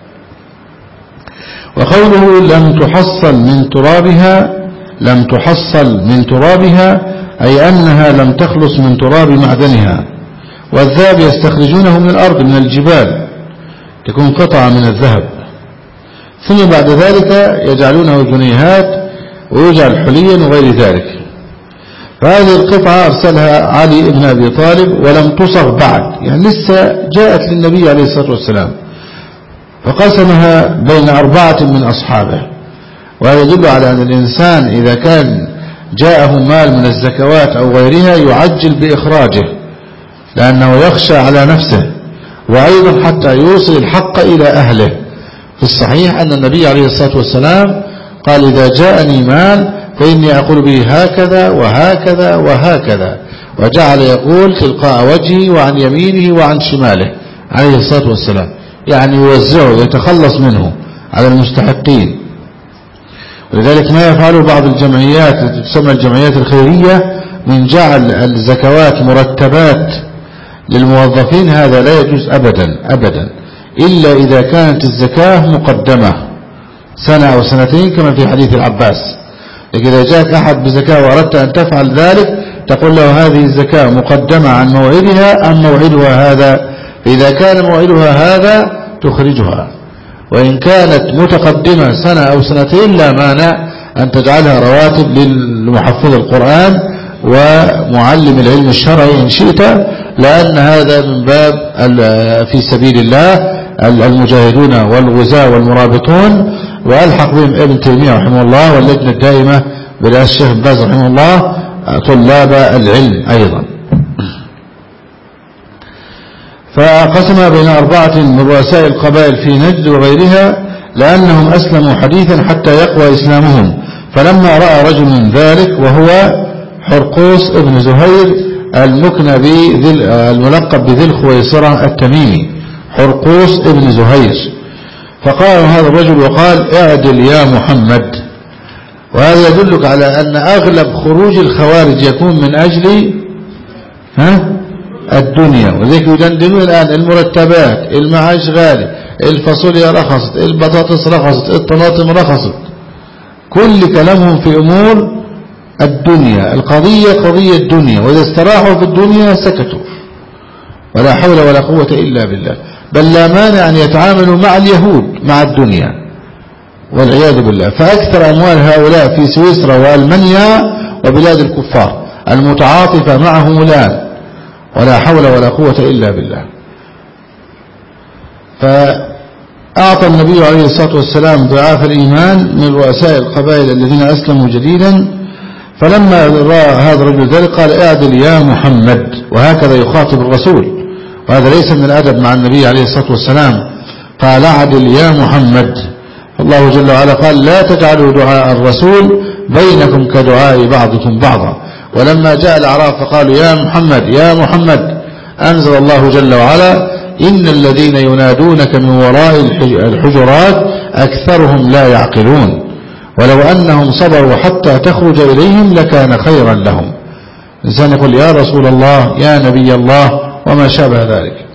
وقوله لم تحصل من ترابها لم تحصل من ترابها أي أنها لم تخلص من تراب معدنها. والذهب يستخرجونه من الأرض من الجبال، تكون قطعة من الذهب، ثم بعد ذلك يجعلونه جنيهات ويجعل حليا وغير ذلك. فهذه القطعة أرسلها علي بن أبي طالب ولم تصغ بعد، يعني لسه جاءت للنبي عليه الصلاة والسلام، فقسمها بين أربعة من أصحابه. وهذا يدل على أن الإنسان إذا كان جاءه مال من الزكوات أو غيرها يعجل بإخراجه، لأنه يخشى على نفسه، وأيضا حتى يوصل الحق إلى أهله. في الصحيح أن النبي عليه الصلاة والسلام قال إذا جاءني مال فإني أقول به هكذا وهكذا وهكذا، وجعل يقول تلقاء وجهه وعن يمينه وعن شماله عليه الصلاة والسلام، يعني يوزعه يتخلص منه على المستحقين. ولذلك ما يفعله بعض الجمعيات التي تسمى الجمعيات الخيرية من جعل الزكوات مرتبات للموظفين، هذا لا يجوز أبدا أبدا، إلا إذا كانت الزكاة مقدمة سنة أو سنتين كما في حديث العباس. لكن إذا جاءك أحد بزكاة وأردت أن تفعل ذلك تقول له هذه الزكاة مقدمة عن موعدها أم موعدها هذا؟ إذا كان موعدها هذا تخرجها، وإن كانت متقدمة سنة أو سنتين لا مانع أن تجعلها رواتب للمحفظ القرآن ومعلم العلم الشرعي إن شئت، لأن هذا من باب في سبيل الله المجاهدون والغزاة والمرابطون. وألحق بهم ابن تيمية رحمه الله واللجنة الدائمة برئاسة الشيخ ابن باز رحمه الله طلاب العلم أيضا. فقسم بين أربعة من رؤساء القبائل في نجد وغيرها لأنهم أسلموا حديثا حتى يقوى إسلامهم. فلما رأى رجل من ذلك وهو حرقوس ابن زهير المكنبي الملقب بذي الخويصرة التميمي، حرقوس ابن زهير، فقال هذا الرجل وقال اعدل يا محمد. وهذا يدلك على أن أغلب خروج الخوارج يكون من أجل ها الدنيا. وذلك يدندنون الآن المرتبات، المعاش غالي، الفاصوليا رخصت، البطاطس رخصت، الطماطم رخصت، كل كلامهم في أمور الدنيا. القضية قضية الدنيا، وإذا استراحوا في الدنيا سكتوا، ولا حول ولا قوة إلا بالله. بل لا مانع أن يتعاملوا مع اليهود مع الدنيا، والعياذ بالله. فأكثر أموال هؤلاء في سويسرا وألمانيا وبلاد الكفار المتعاطفة معهم الآن، ولا حول ولا قوة إلا بالله. فأعطى النبي عليه الصلاة والسلام ضعاف الإيمان من رؤساء القبائل الذين أسلموا جديدا، فلما رأى هذا الرجل ذلك قال اعدل يا محمد، وهكذا يخاطب الرسول، وهذا ليس من الأدب مع النبي عليه الصلاة والسلام. قال اعدل يا محمد. الله جل وعلا قال لا تجعلوا دعاء الرسول بينكم كدعاء بعضكم بعضا. ولما جاء الأعراب فقالوا يا محمد يا محمد، أنزل الله جل وعلا إن الذين ينادونك من وراء الحجرات أكثرهم لا يعقلون ولو أنهم صبروا حتى تخرج إليهم لكان خيرا لهم. الإنسان يقول يا رسول الله يا نبي الله وما شابه ذلك.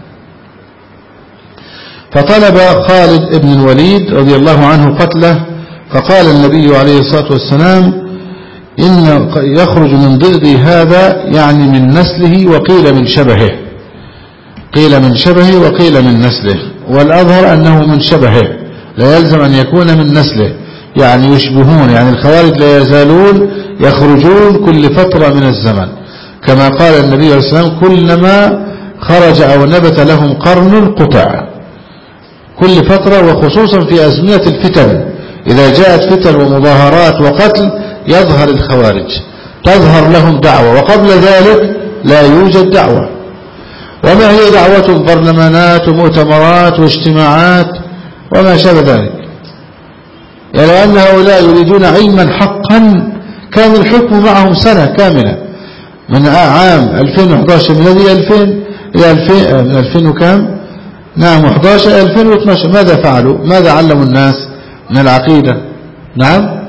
فطلب خالد بن الوليد رضي الله عنه قتله، فقال النبي عليه الصلاة والسلام إن يخرج من ضئض هذا يعني من نسله، وقيل من شبهه، قيل من شبهه وقيل من نسله، والأظهر أنه من شبهه، لا يلزم أن يكون من نسله، يعني يشبهون، يعني الخوارج لا يزالون يخرجون كل فترة من الزمن، كما قال النبي عليه الصلاة والسلام كلما خرج أو نبت لهم قرن قطع، كل فترة، وخصوصا في أزمنة الفتن، إذا جاءت فتن ومظاهرات وقتل يظهر الخوارج، تظهر لهم دعوة، وقبل ذلك لا يوجد دعوة. وما هي دعوة؟ برلمانات ومؤتمرات واجتماعات وما شابه ذلك. يعني لو أن هؤلاء يريدون علما حقا كان الحكم معهم سنة كاملة، من عام ألفين وإحدى عشر ميلادي ألفين إلى ألفين من ألفين وكام نعم إحدى عشر ألفين واثني عشر، ماذا فعلوا؟ ماذا علموا الناس من العقيدة؟ نعم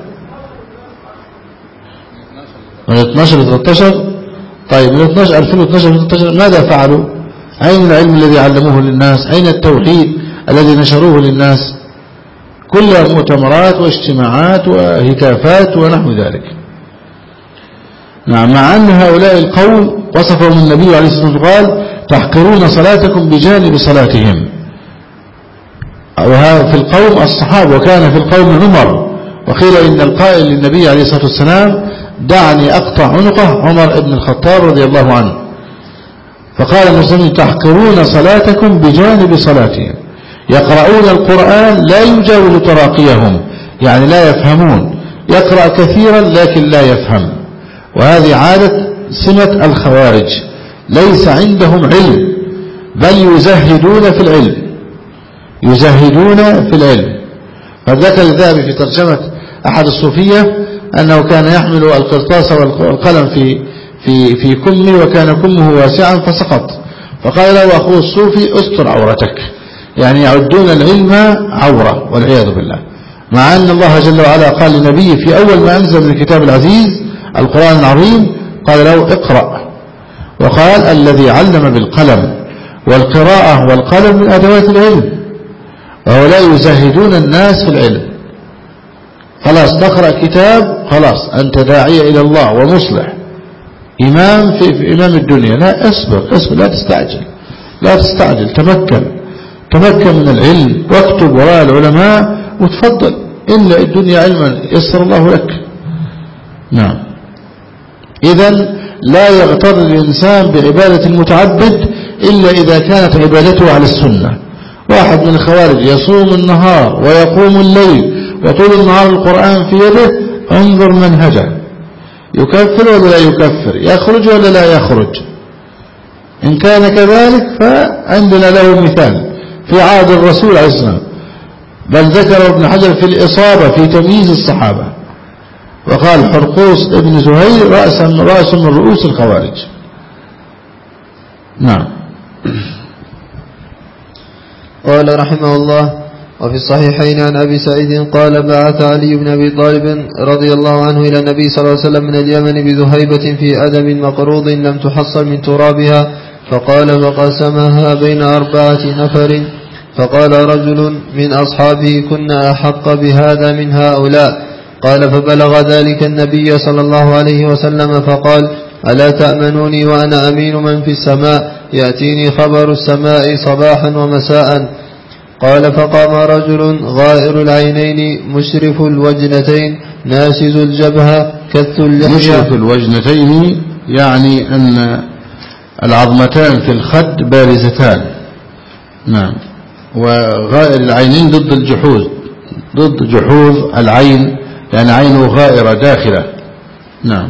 من اثني عشر إلى ثلاثة عشر. طيب من ألفين واثني عشر إلى ثلاثة عشر ماذا فعلوا؟ أين العلم الذي علموه للناس؟ أين التوحيد الذي نشروه للناس؟ كلها مؤتمرات واجتماعات وهتافات ونحو ذلك. نعم، مع أن هؤلاء القوم وصفهم النبي عليه الصلاة والسلام قال تحقرون صلاتكم بجانب صلاتهم. وهذا في القوم الصحابة، وكان في القوم عمر، وقيل إن القائل للنبي عليه الصلاة والسلام دعني أقطع عنقه عمر بن الخطاب رضي الله عنه. فقال المسلمين تحقرون صلاتكم بجانب صلاتهم، يقرؤون القرآن لا يجاوز تراقيهم، يعني لا يفهمون، يقرأ كثيرا لكن لا يفهم، وهذه عادة سمة الخوارج، ليس عندهم علم بل يزهدون في العلم، يزهدون في العلم. فذكر الذهبي في ترجمة أحد الصوفية أنه كان يحمل القرطاس والقلم في في في كمه، وكان كمه واسعا فسقط، فقال له أخوه الصوفي استر عورتك، يعني يعدون العلم عورة والعياذ بالله، مع أن الله جل وعلا قال لنبيه في أول ما أنزل من الكتاب العزيز القرآن العظيم قال له اقرأ، وقال الذي علم بالقلم، والقراءة والقلم من أدوات العلم، وهؤلاء يزهدون الناس في العلم. خلاص تقرأ كتاب خلاص أنت داعية إلى الله ومصلح، إمام في, في إمام الدنيا، لا اصبر اصبر، لا تستعجل لا تستعجل، تمكن تمكن من العلم، واكتب وراء العلماء وتفضل، إن الدنيا علما يسر الله لك. نعم. إذن لا يغتر الإنسان بعبادة المتعبد إلا إذا كانت عبادته على السنة. واحد من الخوارج يصوم النهار ويقوم الليل وطول النهار القرآن في يده، انظر منهجه، يكفر ولا لا يكفر، يخرج ولا لا يخرج. إن كان كذلك فعندنا له مثال في عهد الرسول عليه الصلاة والسلام، بل ذكر ابن حجر في الإصابة في تمييز الصحابة، وقال حرقوس ابن زهير رأس رأس من رؤوس الخوارج. نعم. قال رحمه الله: وفي الصحيحين عن أبي سعيد قال بعث علي بن أبي طالب رضي الله عنه إلى النبي صلى الله عليه وسلم من اليمن بذهيبة في أدم مقروض لم تحصل من ترابها، فقال فقسمها بين أربعة نفر، فقال رجل من أصحابه كنا أحق بهذا من هؤلاء، قال فبلغ ذلك النبي صلى الله عليه وسلم فقال ألا تأمنوني وأنا أمين من في السماء، يأتيني خبر السماء صباحا ومساء، قال فقام رجل غائر العينين مشرف الوجنتين ناشز الجبهة كث اللحية. مشرف الوجنتين يعني أن العظمتان في الخد بارزتان. نعم. وغائر العينين ضد الجحوظ، ضد جحوظ العين، يعني عينه غائرة داخلة. نعم.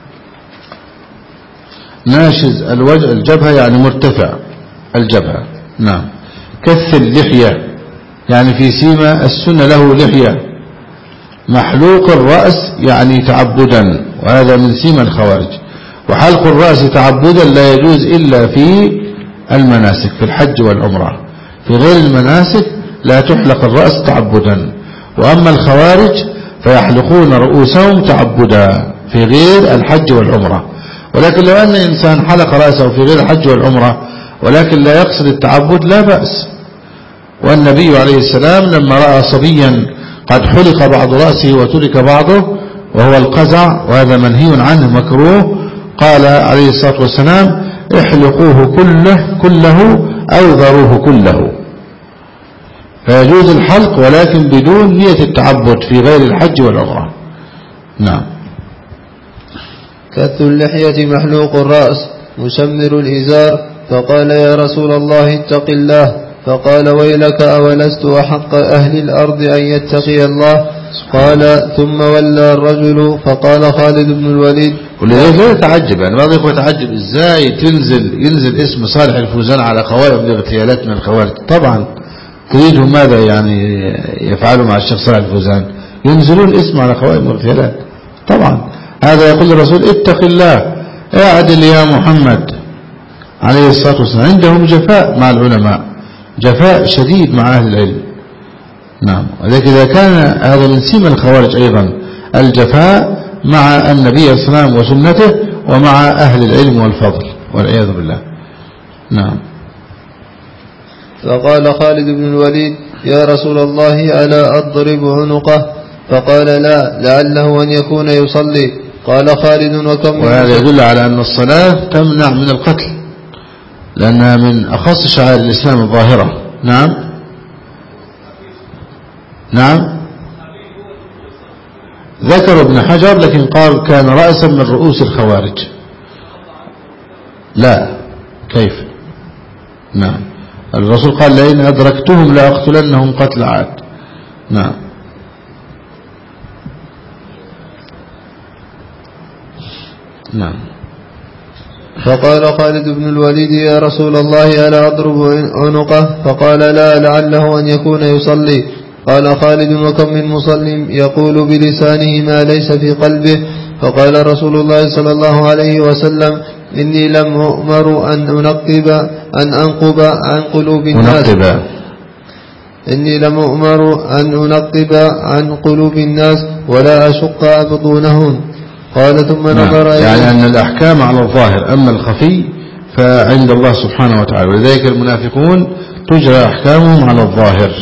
ناشز الوجه الجبهة يعني مرتفع الجبهة. نعم. كث اللحية يعني في سيما السنة له لحية. محلوق الرأس يعني تعبدا، وهذا من سيما الخوارج. وحلق الرأس تعبدا لا يجوز إلا في المناسك، في الحج والعمرة. في غير المناسك لا تحلق الرأس تعبدا. وأما الخوارج فيحلقون رؤوسهم تعبدا في غير الحج والعمرة. ولكن لو أن إنسان حلق رأسه في غير الحج والعمرة ولكن لا يقصد التعبد لا بأس. والنبي عليه السلام لما رأى صبيا قد حلق بعض رأسه وترك بعضه وهو القزع، وهذا منهي عنه مكروه، قال عليه الصلاة والسلام احلقوه كله كله أو ذروه كله. فيجوز الحلق ولكن بدون نية التعبد في غير الحج والعمرة. نعم. كث اللحية محلوق الرأس مشمر الإزار. فقال يا رسول الله اتق الله. فقال ويلك أولست أحق أهل الأرض أن يتقي الله. قال ثم ولى الرجل. فقال خالد بن الوليد ولذلك لا يتعجب، يعني بعض الإخوة يتعجب ازاي تنزل ينزل اسم صالح الفوزان على قوائم الاغتيالات من الخوارج. طبعا تريدهم ماذا يعني يفعلوا مع الشيخ صالح الفوزان؟ ينزلون اسم على قوائم الاغتيالات. طبعا هذا يقول الرسول اتق الله اعدل يا محمد عليه الصلاة والسلام. عندهم جفاء مع العلماء، جفاء شديد مع أهل العلم. نعم. ولكن إذا كان هذا من سيما الخوارج أيضا الجفاء مع النبي صلى الله عليه وسلم وسنته ومع أهل العلم والفضل والعياذ بالله. نعم. فقال خالد بن الوليد يا رسول الله ألا أضرب عنقه؟ فقال لا لعله أن يكون يصلي. قال خالد وكم. وهذا يدل على أن الصلاة تمنع من القتل لأنها من أخص شعائر الإسلام الظاهرة. نعم. نعم. ذكر ابن حجر لكن قال كان رأسا من رؤوس الخوارج. لا كيف. نعم. الرسول قال لئن أدركتهم لأقتلنهم قتل عاد. نعم. نعم. فقال خالد بن الوليد يا رسول الله ألا أضرب عنقه؟ فقال لا لعله أن يكون يصلي. قال خالد وكم من مصل يقول بلسانه ما ليس في قلبه. فقال رسول الله صلى الله عليه وسلم إني لم أؤمر أن أنقب أن أنقب عن قلوب الناس منقبا. إني لم أؤمر أن أنقب عن قلوب الناس ولا أشق أبطونهم. قال ثم نظر نعم. يعني أن الأحكام على الظاهر أما الخفي فعند الله سبحانه وتعالى. ولذلك المنافقون تجرى أحكامهم على الظاهر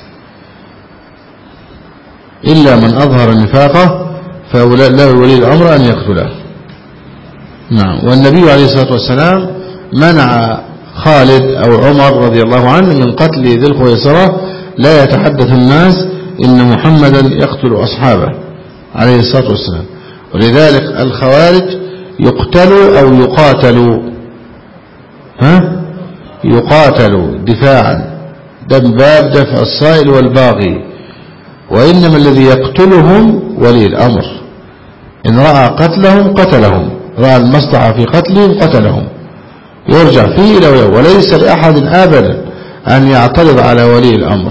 إلا من أظهر نفاقه فلا ولي الأمر أن يقتله. نعم. والنبي عليه الصلاة والسلام منع خالد أو عمر رضي الله عنه من قتل ذي الخويصرة لا يتحدث الناس إن محمدا يقتل أصحابه عليه الصلاة والسلام. ولذلك الخوارج يقتلوا أو يقاتلوا ها يقاتلوا دفاعا دم باب دفع الصائل والباغي. وإنما الذي يقتلهم ولي الأمر إن رأى قتلهم قتلهم، رأى المصلحة في قتلهم قتلهم، يرجع فيه إلى وليه. وليس لأحد أبدا أن يعترض على ولي الأمر.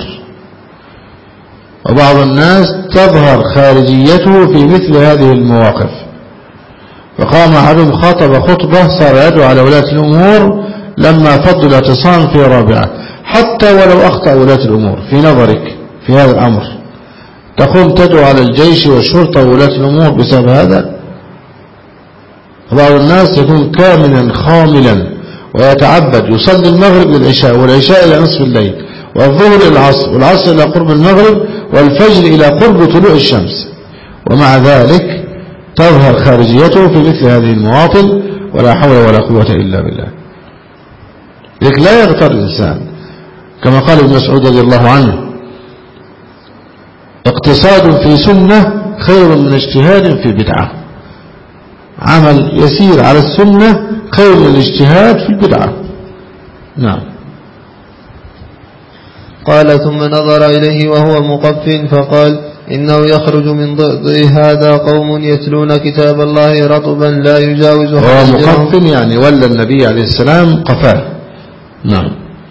وبعض الناس تظهر خارجيته في مثل هذه المواقف. فقام أحدهم خطب خطبة صار يدعو على ولاة الأمور لما فضل الاعتصام في رابعة حتى ولو أخطأ ولاة الأمور في نظرك في هذا الأمر تقوم تدعو على الجيش والشرطة وولاة الأمور بسبب هذا. بعض الناس يكون كاملا خاملا ويتعبد يصلي المغرب للعشاء والعشاء إلى نصف الليل والظهر إلى العصر والعصر إلى قرب المغرب والفجر إلى قرب طلوع الشمس، ومع ذلك تظهر خارجيته في مثل هذه المواطن ولا حول ولا قوة إلا بالله. لذلك لا يغتر الإنسان كما قال ابن مسعود رضي الله عنه: اقتصاد في سنة خير من اجتهاد في بدعة. عمل يسير على السنة خير من الاجتهاد في البدعة. نعم. قال: ثم نظر إليه وهو مقف فقال: إنه يخرج من ضئ هذا قوم يتلون كتاب الله رطبا لا يجاوز حناجرهم. هو مقف يعني ولى النبي عليه السلام قفاه. نعم.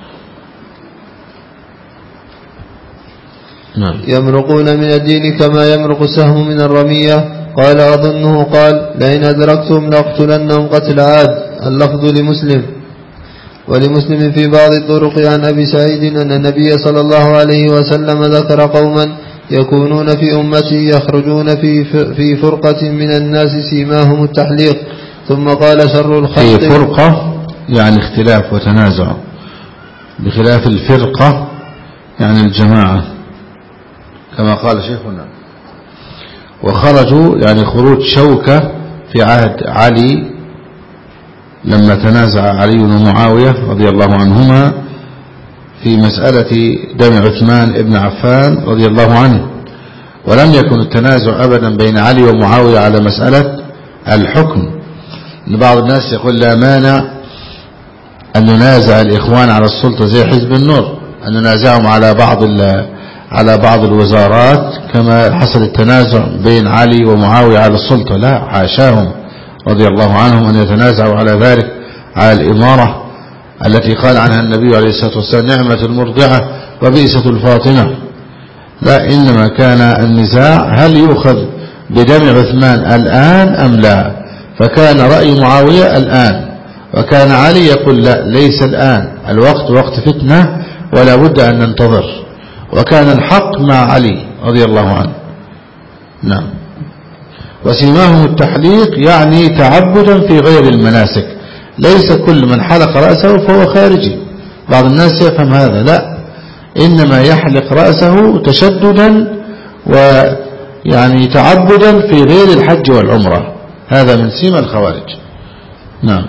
نعم. يمرقون من الدين كما يمرق السهم من الرمية. قال: أظنه قال: لئن أدركتم لأقتلنهم قتل عاد. اللفظ لمسلم. ولمسلم في بعض الطرق عن أبي سعيد أن النبي صلى الله عليه وسلم ذكر قوما يكونون في أمتي يخرجون في في فرقة من الناس سيماهم التحليق. ثم قال: شر الخلق. في فرقة يعني اختلاف وتنازع، بخلاف الفرقة يعني الجماعة كما قال شيخنا. وخرجوا يعني خروج شوكة في عهد علي لما تنازع علي ومعاوية رضي الله عنهما في مسألة دم عثمان ابن عفان رضي الله عنه. ولم يكن التنازع أبدا بين علي ومعاوية على مسألة الحكم. إن بعض الناس يقول: لا مانع أن ننازع الإخوان على السلطة زي حزب النور، أن ننازعهم على بعض على بعض الوزارات كما حصل التنازع بين علي ومعاوية على السلطة. لا، حاشاهم رضي الله عنهم أن يتنازعوا على ذلك، على الإمارة التي قال عنها النبي عليه الصلاة والسلام: نعمة المرضعة وبئسة الفاطنة. لا، إنما كان النزاع هل يؤخذ بدم عثمان الآن أم لا. فكان رأي معاوية الآن، وكان علي يقول: لا، ليس الآن، الوقت وقت فتنة ولا بد أن ننتظر. وكان الحق مع علي رضي الله عنه. نعم. وسيماهم التحليق يعني تعبدا في غير المناسك، ليس كل من حلق رأسه فهو خارجي. بعض الناس يفهم هذا، لا، إنما يحلق رأسه تشددا ويعني تعبدا في غير الحج والعمرة، هذا من سيما الخوارج. نعم.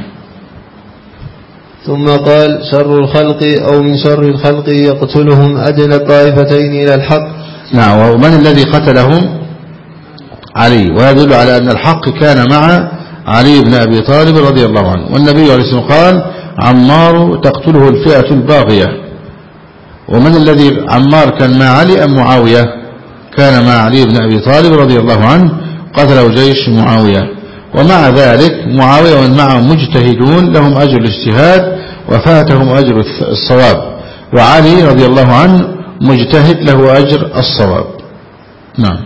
ثم قال: شر الخلق أو من شر الخلق يقتلهم أدل الطائفتين إلى الحق. نعم. ومن الذي قتلهم؟ علي. ويدل على أن الحق كان مع علي بن أبي طالب رضي الله عنه. والنبي عليه الصلاة والسلام قال: عمار تقتله الفئة الباغية. ومن الذي عمار كان مع علي أم معاوية؟ كان مع علي بن أبي طالب رضي الله عنه، قتله جيش معاوية. ومع ذلك معاوية ومن معه مجتهدون لهم أجر الاجتهاد وفاتهم أجر الصواب، وعلي رضي الله عنه مجتهد له أجر الصواب. نعم.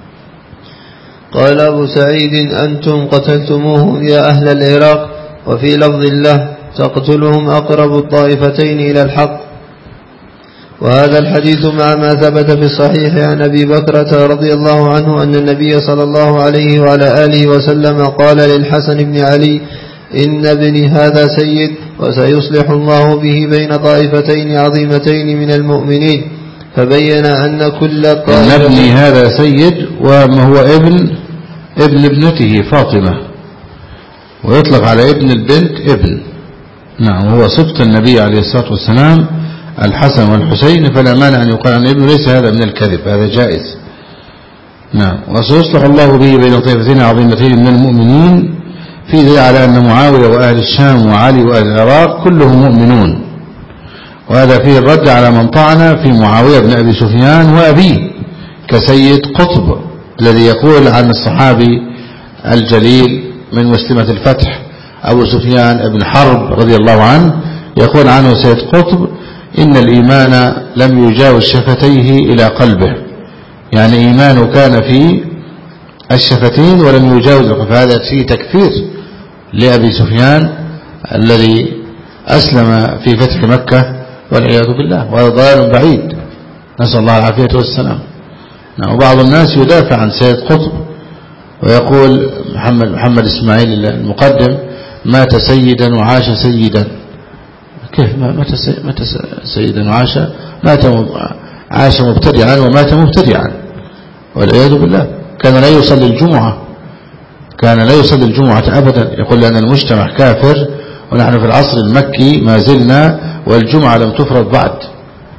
قال أبو سعيد: أنتم قتلتموهم يا أهل العراق. وفي لفظ الله: تقتلهم أقرب الطائفتين إلى الحق. وهذا الحديث مع ما ثبت في الصحيح عن أبي بكرة رضي الله عنه أن النبي صلى الله عليه وعلى آله وسلم قال للحسن بن علي: إن ابني هذا سيد وسيصلح الله به بين طائفتين عظيمتين من المؤمنين. فبين أن كل طائفة. إن ابني هذا سيد، وما هو ابن ابن ابنته فاطمة، ويطلق على ابن البنت ابن. نعم. وهو سبط النبي عليه الصلاة والسلام الحسن والحسين، فلا مانع أن يقال عن ابنه ليس هذا من الكذب، هذا جائز. نعم. وسيصلح الله به بين طائفتين عظيمتين من المؤمنين، في دليل على أن معاوية وأهل الشام وعلي وأهل العراق كلهم مؤمنون. وهذا فيه الرد على من طعن في معاوية بن أبي سفيان وأبيه كسيد قطب الذي يقول عن الصحابي الجليل من مسلمة الفتح أبو سفيان بن حرب رضي الله عنه، يقول عنه سيد قطب: إن الإيمان لم يجاوز شفتيه إلى قلبه، يعني إيمانه كان في الشفتين ولم يجاوز. فهذا فيه تكفير لأبي سفيان الذي أسلم في فتح مكة والعياذ بالله، وهذا ضلال بعيد، نسأل الله العافية والسلام. وبعض الناس يدافع عن سيد قطب ويقول محمد محمد إسماعيل المقدم: مات سيدا وعاش سيدا. كيف مات مات سيدا وعاش؟ مات عاش مبتدعا ومات مبتدعا والعياذ بالله. كان لا يصلي الجمعة، كان لا يصلي الجمعة أبدا. يقول لأن المجتمع كافر ونحن في العصر المكي ما زلنا والجمعة لم تفرض بعد.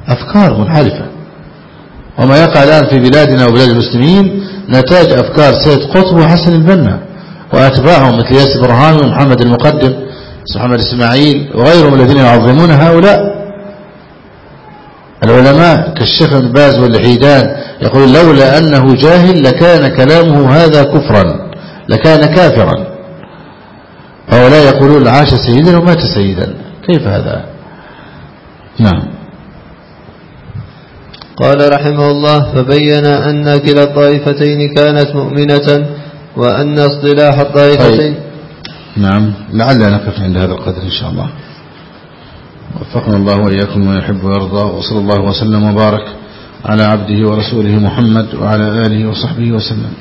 أفكار منحرفة. وما يقع الآن في بلادنا وبلاد المسلمين نتاج أفكار سيد قطب وحسن البنا وأتباعهم مثل ياسر برهامي ومحمد المقدم محمد إسماعيل وغيرهم الذين يعظمون هؤلاء العلماء كالشيخ ابن باز والحيدان. يقول لولا أنه جاهل لكان كلامه هذا كفرا، لكان كافرا. هؤلاء يقولون عاش سيدا ومات سيدا، كيف هذا؟ نعم. قال رحمه الله: فبين أن كلا الطائفتين كانت مؤمنة وأن اصطلاح الطائفتين. طيب. نعم، لعلنا نقف عند هذا القدر إن شاء الله. وفقنا الله وإياكم ما يحب ويرضى، وصلى الله وسلم وبارك على عبده ورسوله محمد وعلى آله وصحبه وسلم.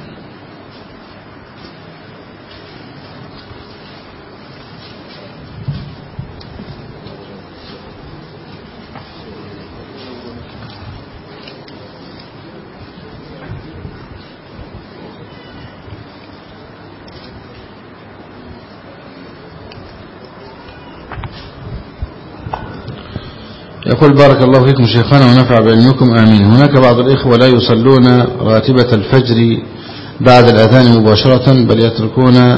يقول بارك الله فيكم شيخنا ونفع بعلمكم آمين. هناك بعض الإخوة لا يصلون راتبة الفجر بعد الأذان مباشرة، بل يتركون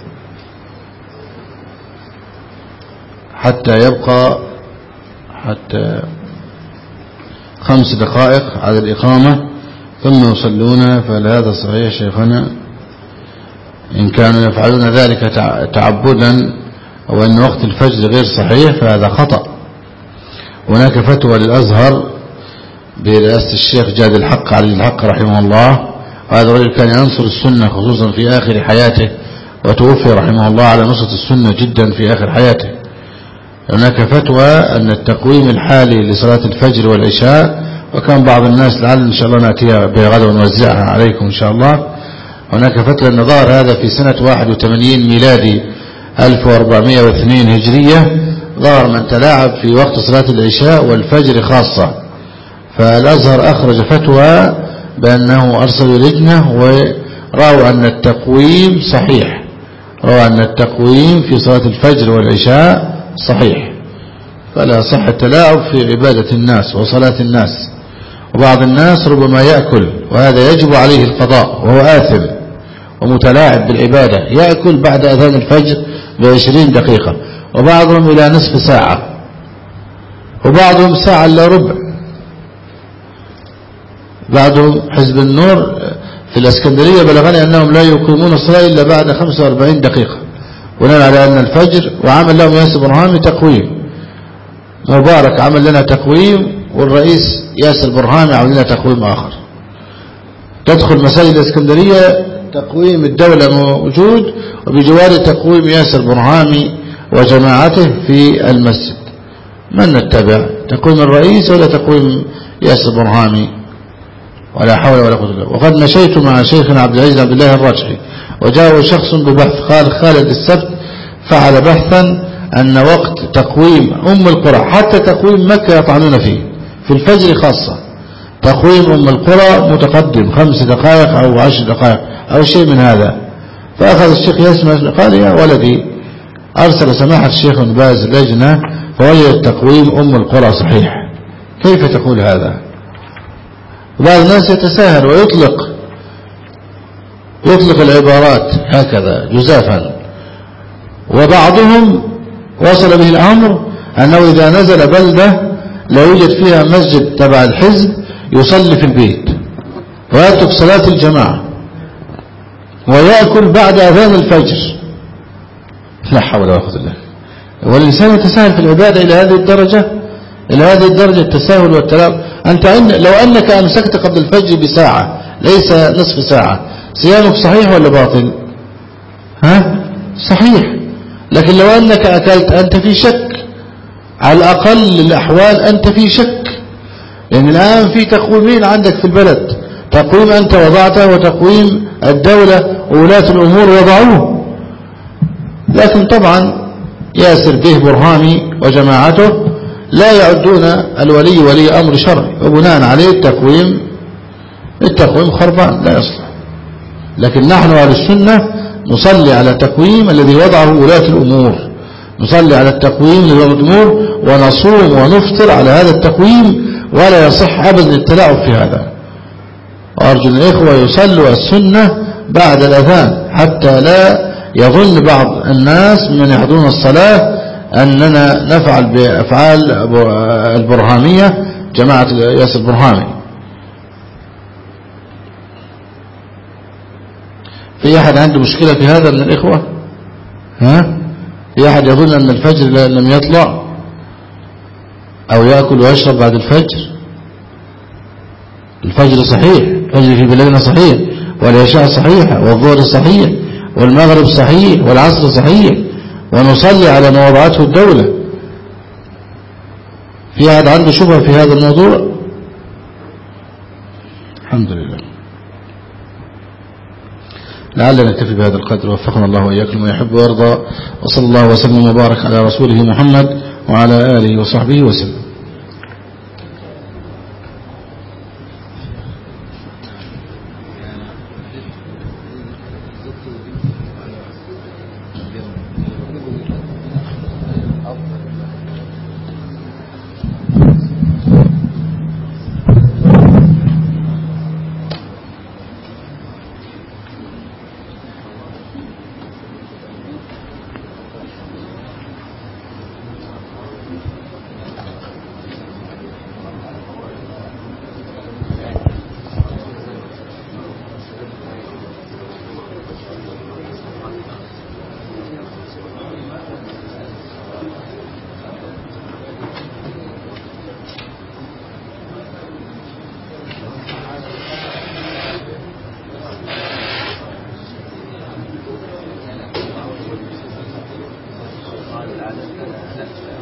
حتى يبقى حتى خمس دقائق على الإقامة ثم يصلون، فهل هذا صحيح شيخنا؟ إن كانوا يفعلون ذلك تعبدا أو أن وقت الفجر غير صحيح فهذا خطأ. هناك فتوى للأزهر برئاسة الشيخ جاد الحق علي الحق رحمه الله، وهذا الرجل كان ينصر السنة خصوصا في آخر حياته، وتوفي رحمه الله على نصرة السنة جدا في آخر حياته. هناك فتوى أن التقويم الحالي لصلاة الفجر والعشاء، وكان بعض الناس لعل إن شاء الله نأتيها بغدا ونوزعها عليكم إن شاء الله. هناك فتوى أن ظهر هذا في سنة واحد وثمانين ميلادي ألف وأربعمائة واثنين هجرية، ظهر من تلاعب في وقت صلاة العشاء والفجر خاصة، فالأزهر أخرج فتوى بأنه أرسلوا لجنة ورأوا أن التقويم صحيح، رأوا أن التقويم في صلاة الفجر والعشاء صحيح، فلا صح التلاعب في عبادة الناس وصلاة الناس. وبعض الناس ربما يأكل وهذا يجب عليه القضاء وهو آثم ومتلاعب بالعبادة، يأكل بعد أذان الفجر بعشرين دقيقة، وبعضهم إلى نصف ساعة، وبعضهم ساعة إلا ربع. بعضهم حزب النور في الإسكندرية بلغني أنهم لا يقيمون الصلاة إلا بعد خمسة وأربعين دقيقة، بناء على أن الفجر، وعمل لهم ياسر برهامي تقويم، مبارك عمل لنا تقويم، والرئيس ياسر برهامي عمل لنا تقويم آخر. تدخل مساجد الإسكندرية تقويم الدولة موجود، وبجوار تقويم ياسر برهامي وجماعته في المسجد. من نتبع؟ تقويم الرئيس ولا تقويم ياسر برهامي؟ ولا حول ولا قوة إلا بالله. وقد مشيت مع شيخنا عبد العزيز عبد الله الراجحي، وجاءه شخص ببحث، قال خالد السبت فعل بحثا أن وقت تقويم أم القرى حتى تقويم مكة يطعنون فيه في الفجر خاصة، تقويم أم القرى متقدم خمس دقائق أو عشر دقائق أو شيء من هذا. فأخذ الشيخ يسمع قال يا ولدي، أرسل سماحة الشيخ ابن باز لجنة فوجد تقويم أم القرى صحيح، كيف تقول هذا؟ وبعض الناس يتساهل ويطلق يطلق العبارات هكذا جزافا، وبعضهم وصل به الأمر أنه إذا نزل بلدة لا يوجد فيها مسجد تبع الحزب يصلي في البيت ويترك صلاة الجماعة ويأكل بعد أذان الفجر. لا حول ولا قوة إلا بالله. والإنسان يتساهل في العبادة إلى هذه الدرجة، إلى هذه الدرجة التساهل والتلاعب. أنت لو أنك أمسكت قبل الفجر بساعة ليس نصف ساعة، صيامك صحيح ولا باطل؟ ها؟ صحيح. لكن لو أنك أكلت أنت في شك، على الأقل الأحوال أنت في شك، لأن الآن في تقويمين عندك في البلد، تقويم أنت وضعته وتقويم الدولة وولاة الأمور وضعوه. لكن طبعا ياسر به برهامي وجماعته لا يعدون الولي ولي أمر شرعي، وبناء عليه التقويم التقويم خربان لا يصلح. لكن نحن أهل السنة نصلي على التقويم الذي وضعه ولاة الأمور، نصلي على التقويم الذي وضعه الأمور، ونصوم ونفطر على هذا التقويم، ولا يصح أبدا التلاعب في هذا. وأرجو الإخوة يصلوا السنة بعد الأذان حتى لا يظن بعض الناس من يحضرون الصلاة أننا نفعل بأفعال البرهانية جماعة ياسر البرهاني. في أحد عنده مشكلة في هذا من الإخوة؟ ها؟ في أحد يظن أن الفجر لم يطلع أو يأكل ويشرب بعد الفجر؟ الفجر صحيح، الفجر في بلادنا صحيح، والعشاء صحيحة، والظهر صحيح، والمغرب صحيح، والعصر صحيح، ونصلي على ما وضعته الدولة. في أحد عنده شبهة في هذا الموضوع؟ الحمد لله. لعلنا نكتفي بهذا القدر، وفقنا الله وإياكم ويحب ويرضى، وصلى الله وسلم وبارك على رسوله محمد وعلى آله وصحبه وسلم. على